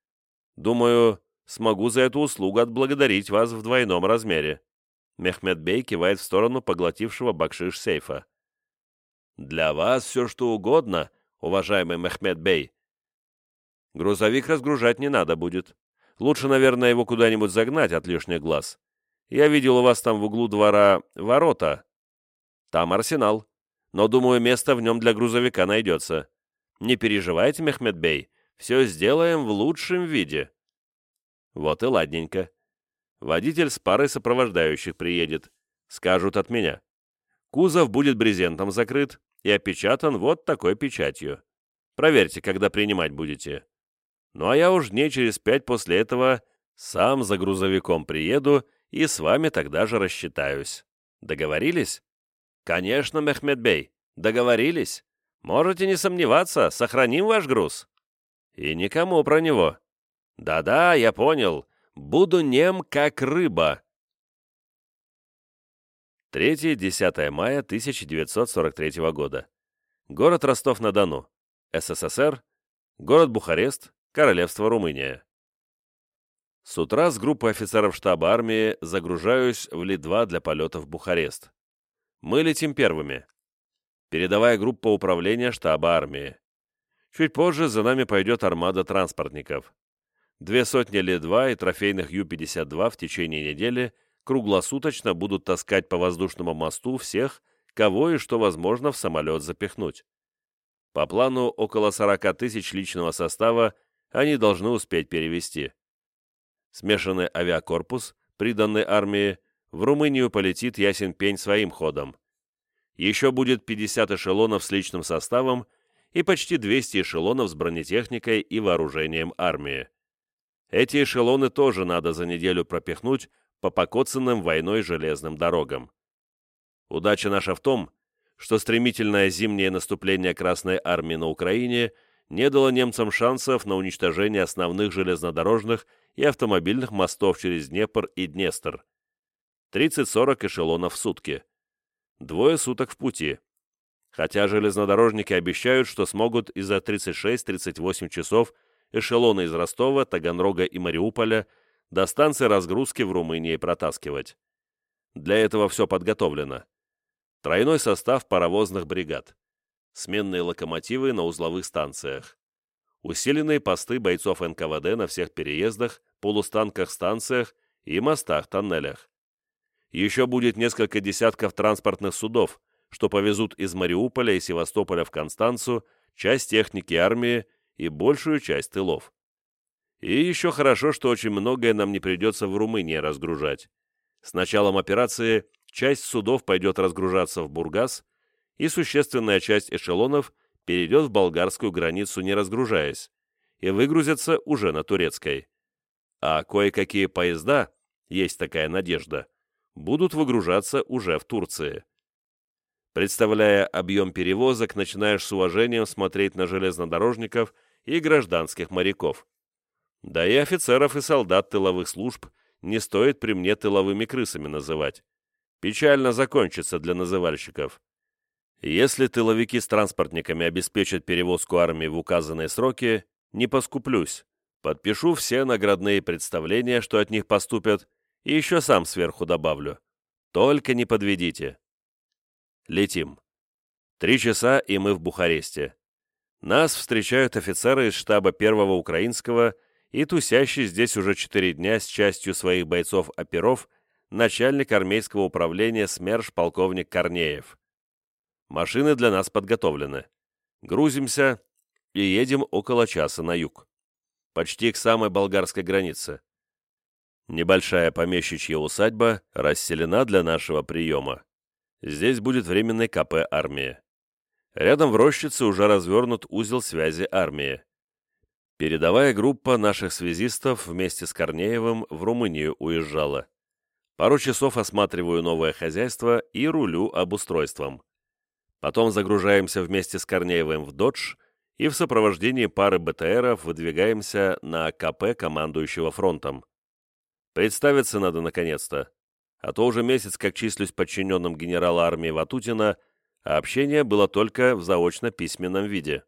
Думаю, смогу за эту услугу отблагодарить вас в двойном размере. Мехмед Бей кивает в сторону поглотившего бакшиш сейфа. «Для вас все что угодно, уважаемый Мехмед Бей. Грузовик разгружать не надо будет. Лучше, наверное, его куда-нибудь загнать от лишних глаз. Я видел у вас там в углу двора ворота. Там арсенал. Но, думаю, место в нем для грузовика найдется. Не переживайте, Мехмед Бей, все сделаем в лучшем виде». Вот и ладненько. Водитель с парой сопровождающих приедет. Скажут от меня. Кузов будет брезентом закрыт и опечатан вот такой печатью. Проверьте, когда принимать будете. Ну а я уж дней через пять после этого сам за грузовиком приеду и с вами тогда же рассчитаюсь. Договорились? Конечно, Мехмед бей, договорились. Можете не сомневаться, сохраним ваш груз. И никому про него. Да-да, я понял. Буду нем, как рыба. третьего-десятого мая тысяча девятьсот сорок третьего года. Город Ростов-на-Дону. СССР. Город Бухарест. Королевство Румыния. С утра с группой офицеров штаба армии загружаюсь в Ли два для полета в Бухарест. Мы летим первыми. Передовая группа управления штаба армии. Чуть позже за нами пойдет армада транспортников. Две сотни Ли два и трофейных Ю пятьдесят два в течение недели круглосуточно будут таскать по воздушному мосту всех, кого и что возможно в самолет запихнуть. По плану около сорок тысяч личного состава они должны успеть перевести. Смешанный авиакорпус, приданный армии, в Румынию полетит ясен пень своим ходом. Еще будет пятьдесят эшелонов с личным составом и почти двести эшелонов с бронетехникой и вооружением армии. Эти эшелоны тоже надо за неделю пропихнуть по покоцанным войной железным дорогам. Удача наша в том, что стремительное зимнее наступление Красной Армии на Украине не дало немцам шансов на уничтожение основных железнодорожных и автомобильных мостов через Днепр и Днестр. тридцать-сорок эшелонов в сутки. Двое суток в пути. Хотя железнодорожники обещают, что смогут и за тридцать шесть-тридцать восемь часов эшелоны из Ростова, Таганрога и Мариуполя до станции разгрузки в Румынии протаскивать. Для этого все подготовлено. Тройной состав паровозных бригад. Сменные локомотивы на узловых станциях. Усиленные посты бойцов эн ка вэ дэ на всех переездах, полустанках станциях и мостах-тоннелях. Еще будет несколько десятков транспортных судов, что повезут из Мариуполя и Севастополя в Констанцу часть техники армии и большую часть тылов. И еще хорошо, что очень многое нам не придется в Румынии разгружать. С началом операции часть судов пойдет разгружаться в Бургас, и существенная часть эшелонов перейдет в болгарскую границу, не разгружаясь, и выгрузится уже на турецкой. А кое-какие поезда, есть такая надежда, будут выгружаться уже в Турции. Представляя объем перевозок, начинаешь с уважением смотреть на железнодорожников и гражданских моряков. Да и офицеров и солдат тыловых служб не стоит при мне тыловыми крысами называть. Печально закончится для называльщиков. Если тыловики с транспортниками обеспечат перевозку армии в указанные сроки, не поскуплюсь. Подпишу все наградные представления, что от них поступят, и еще сам сверху добавлю. Только не подведите. Летим. Три часа, и мы в Бухаресте. Нас встречают офицеры из штаба первого украинского и тусящий здесь уже четыре дня с частью своих бойцов-оперов начальник армейского управления СМЕРШ полковник Корнеев. Машины для нас подготовлены. Грузимся и едем около часа на юг. Почти к самой болгарской границе. Небольшая помещичья усадьба расселена для нашего приема. Здесь будет временный ка пэ армии. Рядом в рощице уже развернут узел связи армии. Передовая группа наших связистов вместе с Корнеевым в Румынию уезжала. Пару часов осматриваю новое хозяйство и рулю обустройством. Потом загружаемся вместе с Корнеевым в «Додж» и в сопровождении пары бэ тэ эров выдвигаемся на ка пэ командующего фронтом. Представиться надо наконец-то, а то уже месяц как числюсь подчиненным генерала армии Ватутина, а общение было только в заочно-письменном виде.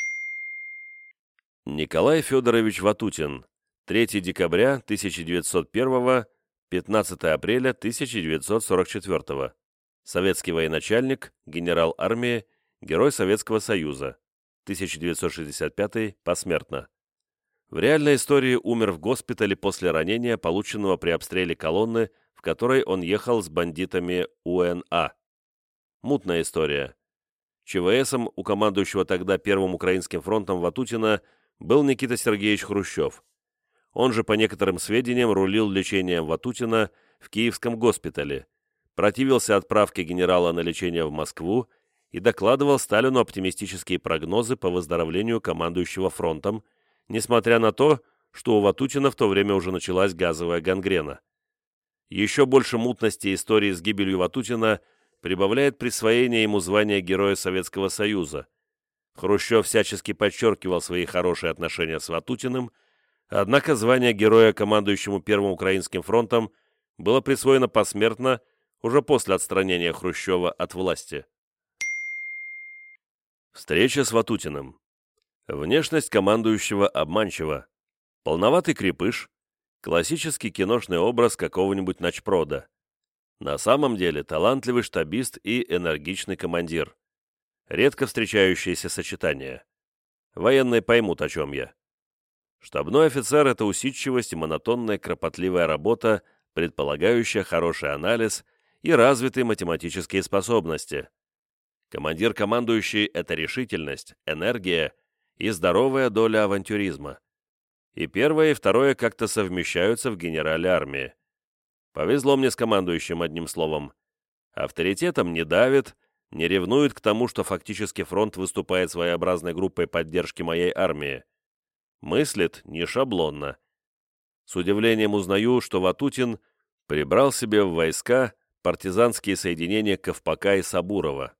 Николай Федорович Ватутин. третьего декабря тысяча девятьсот первого, пятнадцатого апреля тысяча девятьсот сорок четвёртого. Советский военачальник, генерал армии, Герой Советского Союза. тысяча девятьсот шестьдесят пятый, посмертно. В реальной истории умер в госпитале после ранения, полученного при обстреле колонны, в которой он ехал с бандитами у эн а. Мутная история. че вэ эсом у командующего тогда Первым Украинским фронтом Ватутина был Никита Сергеевич Хрущев. Он же, по некоторым сведениям, рулил лечением Ватутина в Киевском госпитале, противился отправке генерала на лечение в Москву и докладывал Сталину оптимистические прогнозы по выздоровлению командующего фронтом, несмотря на то, что у Ватутина в то время уже началась газовая гангрена. Еще больше мутности истории с гибелью Ватутина прибавляет присвоение ему звания Героя Советского Союза. Хрущев всячески подчеркивал свои хорошие отношения с Ватутиным, однако звание Героя, командующему Первым Украинским фронтом, было присвоено посмертно уже после отстранения Хрущева от власти. Встреча с Ватутиным. Внешность командующего обманчива. Полноватый крепыш, классический киношный образ какого-нибудь начпрода. На самом деле талантливый штабист и энергичный командир. Редко встречающееся сочетание. Военные поймут, о чем я. Штабной офицер – это усидчивость и монотонная кропотливая работа, предполагающая хороший анализ и развитые математические способности. Командир-командующий – это решительность, энергия и здоровая доля авантюризма. И первое, и второе как-то совмещаются в генерале армии. Повезло мне с командующим, одним словом. Авторитетом не давит, не ревнует к тому, что фактически фронт выступает своеобразной группой поддержки моей армии. Мыслит не шаблонно. С удивлением узнаю, что Ватутин прибрал себе в войска партизанские соединения Ковпака и Сабурова.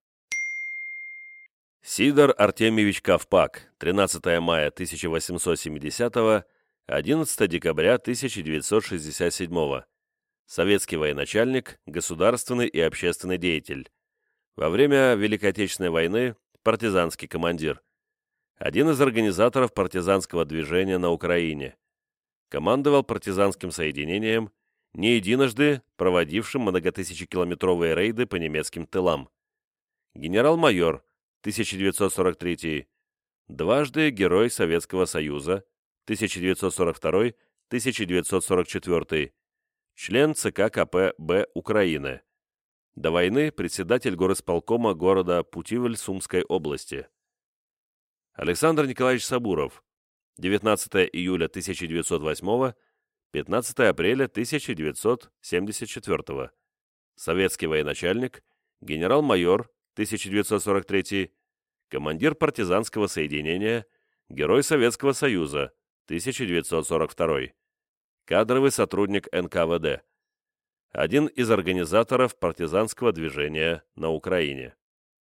Сидор Артемьевич Ковпак, тринадцатое мая тысяча восемьсот семидесятого, одиннадцатое декабря тысяча девятьсот шестьдесят седьмого. Советский военачальник, государственный и общественный деятель. Во время Великой Отечественной войны партизанский командир. Один из организаторов партизанского движения на Украине. Командовал партизанским соединением, не единожды проводившим многотысячекилометровые рейды по немецким тылам. Генерал-майор, тысяча девятьсот сорок третий, дважды Герой Советского Союза, тысяча девятьсот сорок второй — тысяча девятьсот сорок четвёртый, член ЦК КП-Б Украины. До войны председатель горисполкома города Путивль Сумской области. Александр Николаевич Сабуров, девятнадцатое июля тысяча девятьсот восьмого, пятнадцатое апреля тысяча девятьсот семьдесят четвёртого. Советский военачальник, генерал-майор, тысяча девятьсот сорок третий, командир партизанского соединения, Герой Советского Союза, тысяча девятьсот сорок второй, кадровый сотрудник эн ка вэ дэ, один из организаторов партизанского движения на Украине.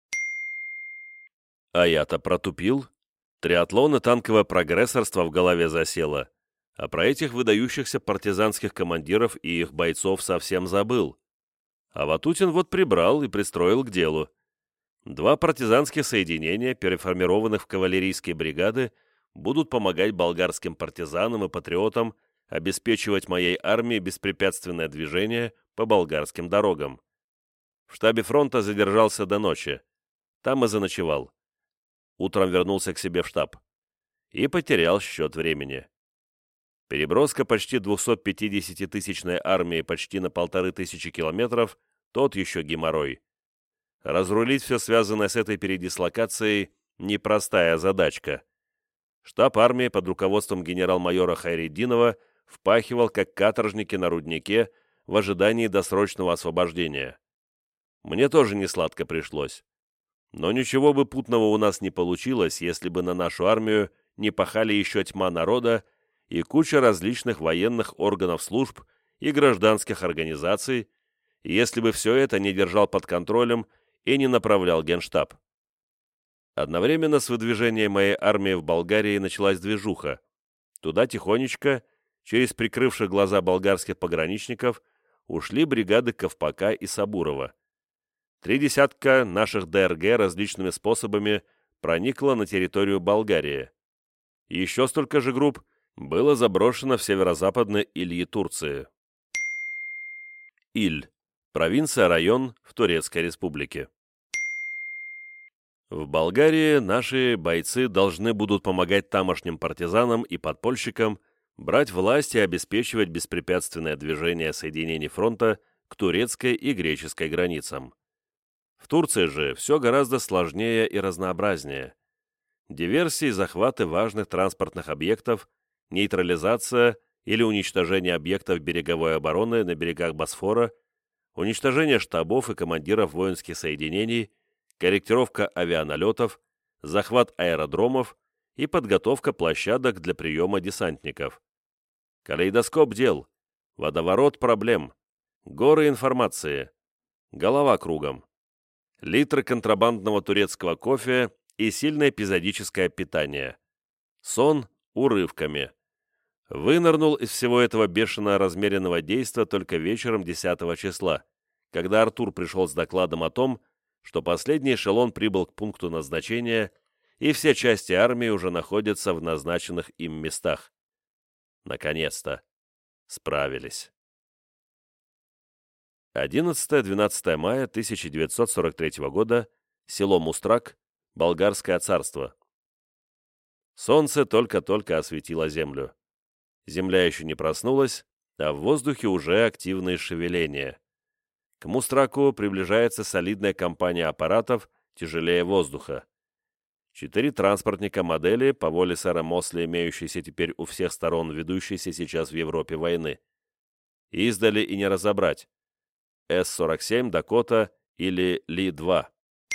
А я-то протупил. Триатлон и танковое прогрессорство в голове засело, а про этих выдающихся партизанских командиров и их бойцов совсем забыл. А Ватутин вот прибрал и пристроил к делу. Два партизанских соединения, переформированных в кавалерийские бригады, будут помогать болгарским партизанам и патриотам обеспечивать моей армии беспрепятственное движение по болгарским дорогам. В штабе фронта задержался до ночи. Там и заночевал. Утром вернулся к себе в штаб. И потерял счет времени. Переброска почти двухсотпятидесятитысячной армии почти на полторы тысячи километров – тот еще геморрой. Разрулить все связанное с этой передислокацией – непростая задачка. Штаб армии под руководством генерал-майора Хайретдинова впахивал как каторжники на руднике в ожидании досрочного освобождения. Мне тоже несладко пришлось. Но ничего бы путного у нас не получилось, если бы на нашу армию не пахали еще тьма народа и куча различных военных органов служб и гражданских организаций, если бы все это не держал под контролем и не направлял Генштаб. Одновременно с выдвижением моей армии в Болгарии началась движуха. Туда тихонечко, через прикрывших глаза болгарских пограничников, ушли бригады Ковпака и Сабурова. Три десятка наших дэ эр гэ различными способами проникло на территорию Болгарии. Еще столько же групп было заброшено в северо-западной Ильи Турции. Иль. Провинция-район в Турецкой республике. В Болгарии наши бойцы должны будут помогать тамошним партизанам и подпольщикам брать власть и обеспечивать беспрепятственное движение соединений фронта к турецкой и греческой границам. В Турции же все гораздо сложнее и разнообразнее. Диверсии, захваты важных транспортных объектов, нейтрализация или уничтожение объектов береговой обороны на берегах Босфора, уничтожение штабов и командиров воинских соединений, корректировка авианалетов, захват аэродромов и подготовка площадок для приема десантников. Калейдоскоп дел, водоворот проблем, горы информации, голова кругом, литры контрабандного турецкого кофе и сильное эпизодическое питание. Сон урывками. Вынырнул из всего этого бешено размеренного действа только вечером десятого числа, когда Артур пришел с докладом о том, что последний эшелон прибыл к пункту назначения, и все части армии уже находятся в назначенных им местах. Наконец-то. Справились. одиннадцатое-двенадцатое мая тысяча девятьсот сорок третьего года. Село Мустрак, Болгарское царство. Солнце только-только осветило землю. Земля еще не проснулась, а в воздухе уже активные шевеления. К Мустраку приближается солидная компания аппаратов тяжелее воздуха. Четыре транспортника модели, по воле сэра Мосли, имеющиеся теперь у всех сторон ведущейся сейчас в Европе войны. Издали и не разобрать. эс сорок семь, Дакота или Ли два.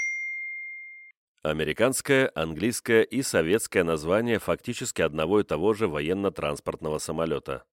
Американское, английское и советское название фактически одного и того же военно-транспортного самолета.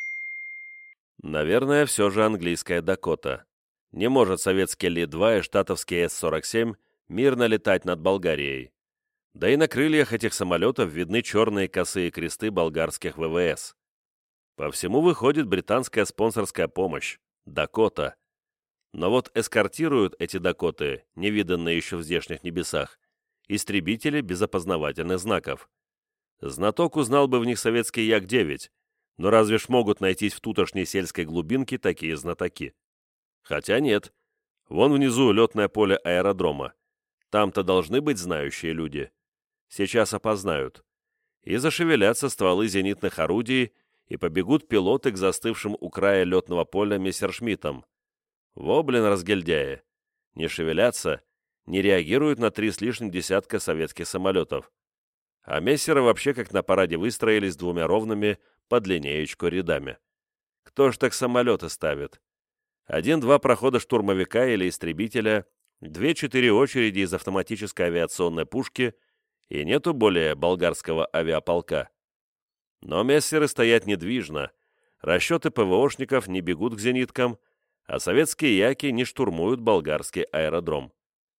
Наверное, все же английская Дакота. Не может советский Ли два и штатовский эс сорок семь мирно летать над Болгарией. Да и на крыльях этих самолетов видны черные косые кресты болгарских вэ вэ эс. По всему выходит британская спонсорская помощь – Дакота. Но вот эскортируют эти Дакоты, невиданные еще в здешних небесах, истребители без опознавательных знаков. Знаток узнал бы в них советский Як девять, но разве ж могут найтись в тутошней сельской глубинке такие знатоки? Хотя нет. Вон внизу летное поле аэродрома. Там-то должны быть знающие люди. Сейчас опознают. И зашевелятся стволы зенитных орудий, и побегут пилоты к застывшим у края летного поля мессершмиттам. Во, блин, разгильдяи. Не шевелятся, не реагируют на три с лишним десятка советских самолетов. А мессеры вообще как на параде выстроились двумя ровными под линеечку рядами. Кто ж так самолеты ставит? Один-два прохода штурмовика или истребителя, две-четыре очереди из автоматической авиационной пушки, и нету более болгарского авиаполка. Но мессеры стоят недвижно, расчеты ПВОшников не бегут к зениткам, а советские Яки не штурмуют болгарский аэродром.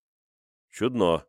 Чудно.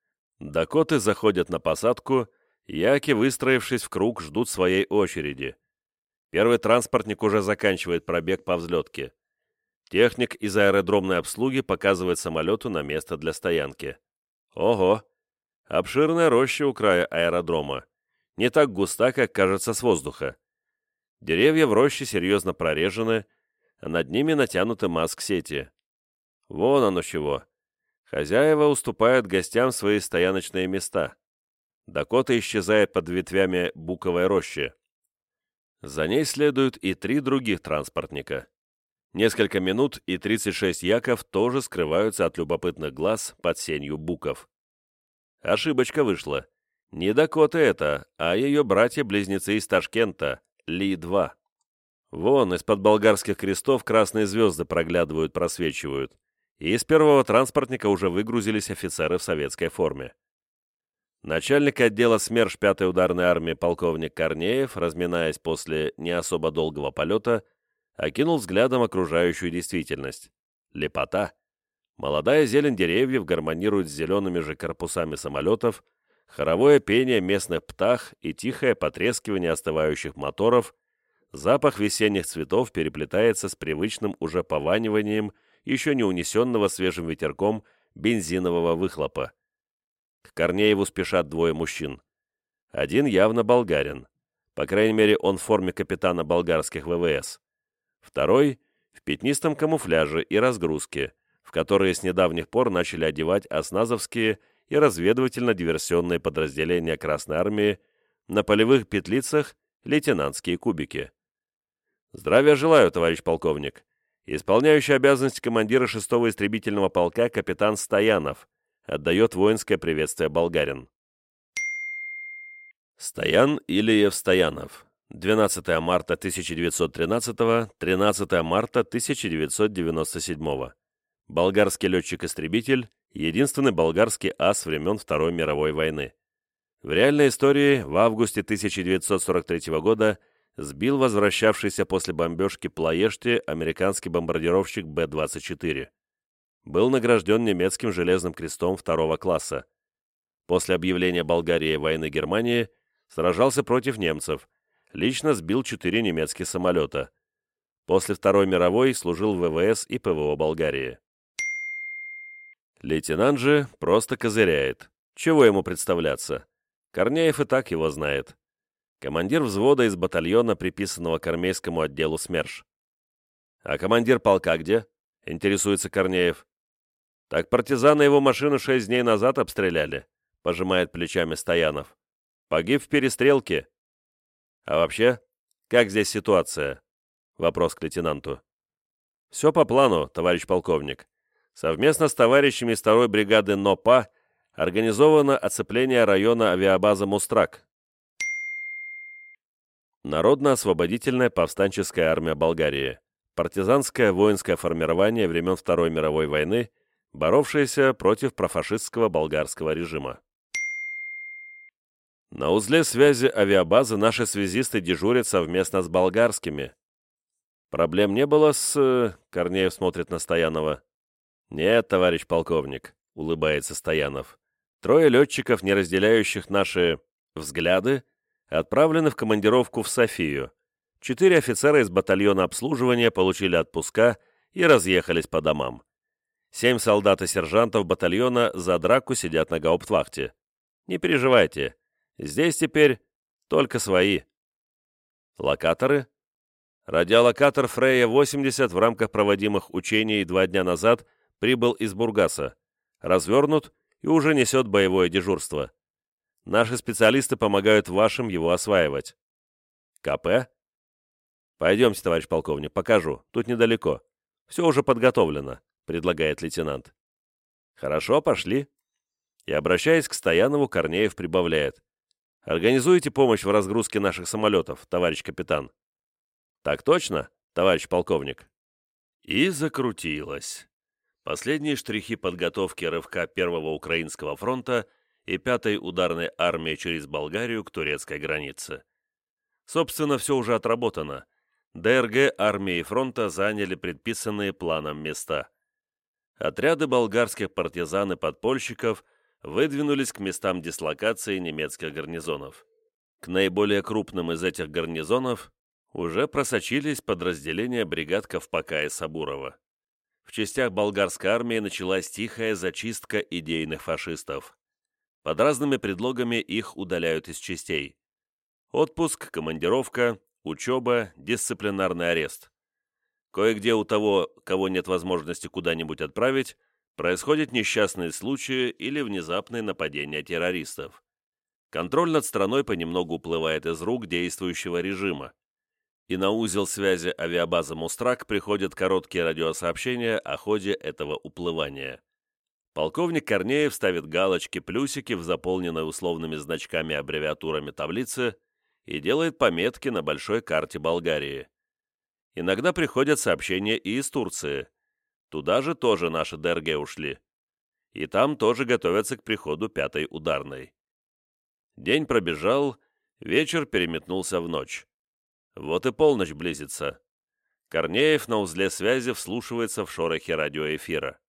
Дакоты заходят на посадку, Яки, выстроившись в круг, ждут своей очереди. Первый транспортник уже заканчивает пробег по взлетке. Техник из аэродромной обслуги показывает самолету на место для стоянки. Ого! Обширная роща у края аэродрома. Не так густа, как кажется с воздуха. Деревья в роще серьезно прорежены, а над ними натянуты маск-сети. Вон оно чего. Хозяева уступают гостям свои стояночные места. Дакота исчезает под ветвями буковой рощи. За ней следуют и три других транспортника. Несколько минут, и тридцать шесть яков тоже скрываются от любопытных глаз под сенью буков. Ошибочка вышла. Не Дакота это, а ее братья-близнецы из Ташкента, Ли два. Вон, из-под болгарских крестов красные звезды проглядывают, просвечивают. И из первого транспортника уже выгрузились офицеры в советской форме. Начальник отдела СМЕРШ пятой ударной армии полковник Корнеев, разминаясь после не особо долгого полета, окинул взглядом окружающую действительность. Лепота. Молодая зелень деревьев гармонирует с зелеными же корпусами самолетов, хоровое пение местных птах и тихое потрескивание остывающих моторов, запах весенних цветов переплетается с привычным уже пованиванием еще не унесенного свежим ветерком бензинового выхлопа. К Корнееву спешат двое мужчин. Один явно болгарин. По крайней мере, он в форме капитана болгарских вэ вэ эс. Второй — в пятнистом камуфляже и разгрузке, в которые с недавних пор начали одевать осназовские и разведывательно-диверсионные подразделения Красной Армии, на полевых петлицах лейтенантские кубики. Здравия желаю, товарищ полковник. Исполняющий обязанности командира шестого истребительного полка капитан Стоянов отдает воинское приветствие болгарин. Стоян Ильев Стоянов. двенадцатое марта тысяча девятьсот тринадцатого, тринадцатое марта тысяча девятьсот девяносто седьмого. Болгарский летчик-истребитель, единственный болгарский ас времен Второй мировой войны. В реальной истории в августе тысяча девятьсот сорок третьего года сбил возвращавшийся после бомбежки Плоешти американский бомбардировщик Бэ двадцать четыре. Был награжден немецким железным крестом второго класса. После объявления Болгарией войны Германии сражался против немцев, лично сбил четыре немецких самолета. После Второй мировой служил в вэ вэ эс и пэ вэ о Болгарии. Лейтенант же просто козыряет. Чего ему представляться? Корнеев и так его знает. Командир взвода из батальона, приписанного к армейскому отделу СМЕРШ. «А командир полка где?» — интересуется Корнеев. «Так партизаны его машину шесть дней назад обстреляли», — пожимает плечами Стоянов. «Погиб в перестрелке». «А вообще, как здесь ситуация?» — вопрос к лейтенанту. «Все по плану, товарищ полковник. Совместно с товарищами из второй бригады НОПА организовано оцепление района авиабазы Мустрак». Народно-освободительная повстанческая армия Болгарии. Партизанское воинское формирование времен Второй мировой войны, боровшееся против профашистского болгарского режима. На узле связи авиабазы наши связисты дежурят совместно с болгарскими. Проблем не было с... Корнеев смотрит на Стоянова. «Нет, товарищ полковник», — улыбается Стоянов. «Трое летчиков, не разделяющих наши взгляды, отправлены в командировку в Софию. Четыре офицера из батальона обслуживания получили отпуска и разъехались по домам. Семь солдат и сержантов батальона за драку сидят на гауптвахте. Не переживайте, здесь теперь только свои». Локаторы? Радиолокатор Фрея восемьдесят в рамках проводимых учений два дня назад прибыл из Бургаса, развернут и уже несет боевое дежурство. Наши специалисты помогают вашим его осваивать. КП? Пойдемте, товарищ полковник, покажу. Тут недалеко. Все уже подготовлено, предлагает лейтенант. Хорошо, пошли. И, обращаясь к Стоянову, Корнеев прибавляет. Организуйте помощь в разгрузке наших самолетов, товарищ капитан. Так точно, товарищ полковник. И закрутилось. Последние штрихи подготовки рывка Первого Украинского фронта и Пятой ударной армии через Болгарию к турецкой границе. Собственно, все уже отработано. ДРГ армии и фронта заняли предписанные планом места. Отряды болгарских партизан и подпольщиков выдвинулись к местам дислокации немецких гарнизонов. К наиболее крупным из этих гарнизонов уже просочились подразделения бригад Ковпака и Сабурова. В частях болгарской армии началась тихая зачистка идейных фашистов. Под разными предлогами их удаляют из частей. Отпуск, командировка, учеба, дисциплинарный арест. Кое-где у того, кого нет возможности куда-нибудь отправить, происходят несчастные случаи или внезапные нападения террористов. Контроль над страной понемногу уплывает из рук действующего режима. И на узел связи авиабазы Мустрак приходят короткие радиосообщения о ходе этого уплывания. Полковник Корнеев ставит галочки-плюсики в заполненной условными значками аббревиатурами таблице и делает пометки на большой карте Болгарии. Иногда приходят сообщения и из Турции. Туда же тоже наши ДРГ ушли. И там тоже готовятся к приходу Пятой ударной. День пробежал, вечер переметнулся в ночь. Вот и полночь близится. Корнеев на узле связи вслушивается в шорохи радиоэфира.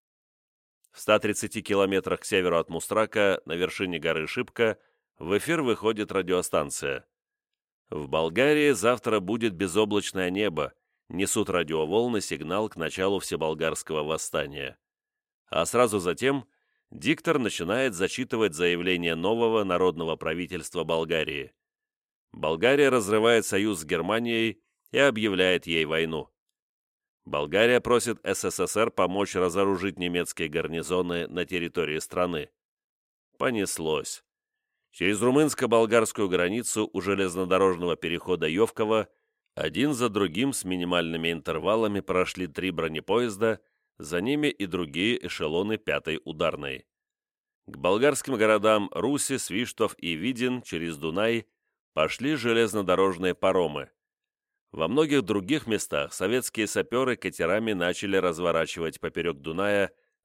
В ста тридцати километрах к северу от Мустрака, на вершине горы Шипка, в эфир выходит радиостанция. В Болгарии завтра будет безоблачное небо, несут радиоволны сигнал к началу всеболгарского восстания. А сразу затем диктор начинает зачитывать заявление нового народного правительства Болгарии. Болгария разрывает союз с Германией и объявляет ей войну. Болгария просит СССР помочь разоружить немецкие гарнизоны на территории страны. Понеслось. Через румынско-болгарскую границу у железнодорожного перехода Йовково один за другим с минимальными интервалами прошли три бронепоезда, за ними и другие эшелоны Пятой ударной. К болгарским городам Руси, Свиштов и Видин через Дунай пошли железнодорожные паромы. Во многих других местах советские саперы катерами начали разворачивать поперек Дуная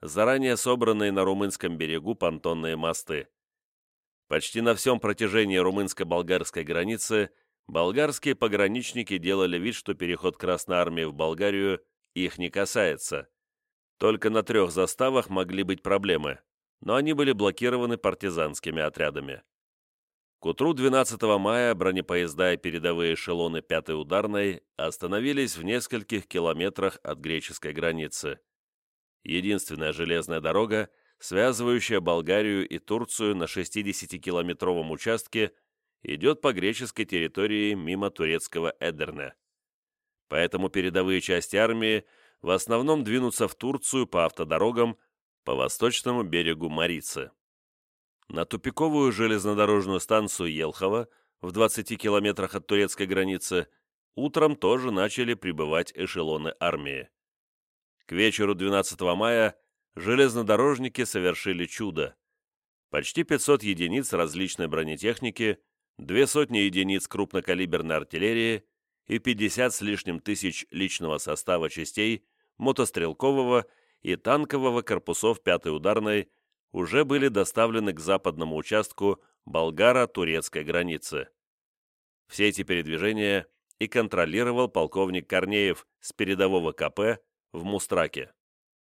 заранее собранные на румынском берегу понтонные мосты. Почти на всем протяжении румынско-болгарской границы болгарские пограничники делали вид, что переход Красной Армии в Болгарию их не касается. Только на трех заставах могли быть проблемы, но они были блокированы партизанскими отрядами. К утру двенадцатого мая бронепоезда и передовые эшелоны пятой ударной остановились в нескольких километрах от греческой границы. Единственная железная дорога, связывающая Болгарию и Турцию на шестидесятикилометровом участке, идет по греческой территории мимо турецкого Эдерне. Поэтому передовые части армии в основном двинутся в Турцию по автодорогам по восточному берегу Марицы. На тупиковую железнодорожную станцию Елхово в двадцати километрах от турецкой границы утром тоже начали прибывать эшелоны армии. К вечеру двенадцатого мая железнодорожники совершили чудо. Почти пятьсот единиц различной бронетехники, две сотни единиц крупнокалиберной артиллерии и пятьдесят с лишним тысяч личного состава частей мотострелкового и танкового корпусов пятой ударной уже были доставлены к западному участку болгаро-турецкой границы. Все эти передвижения и контролировал полковник Корнеев с передового ка пэ в Мустраке.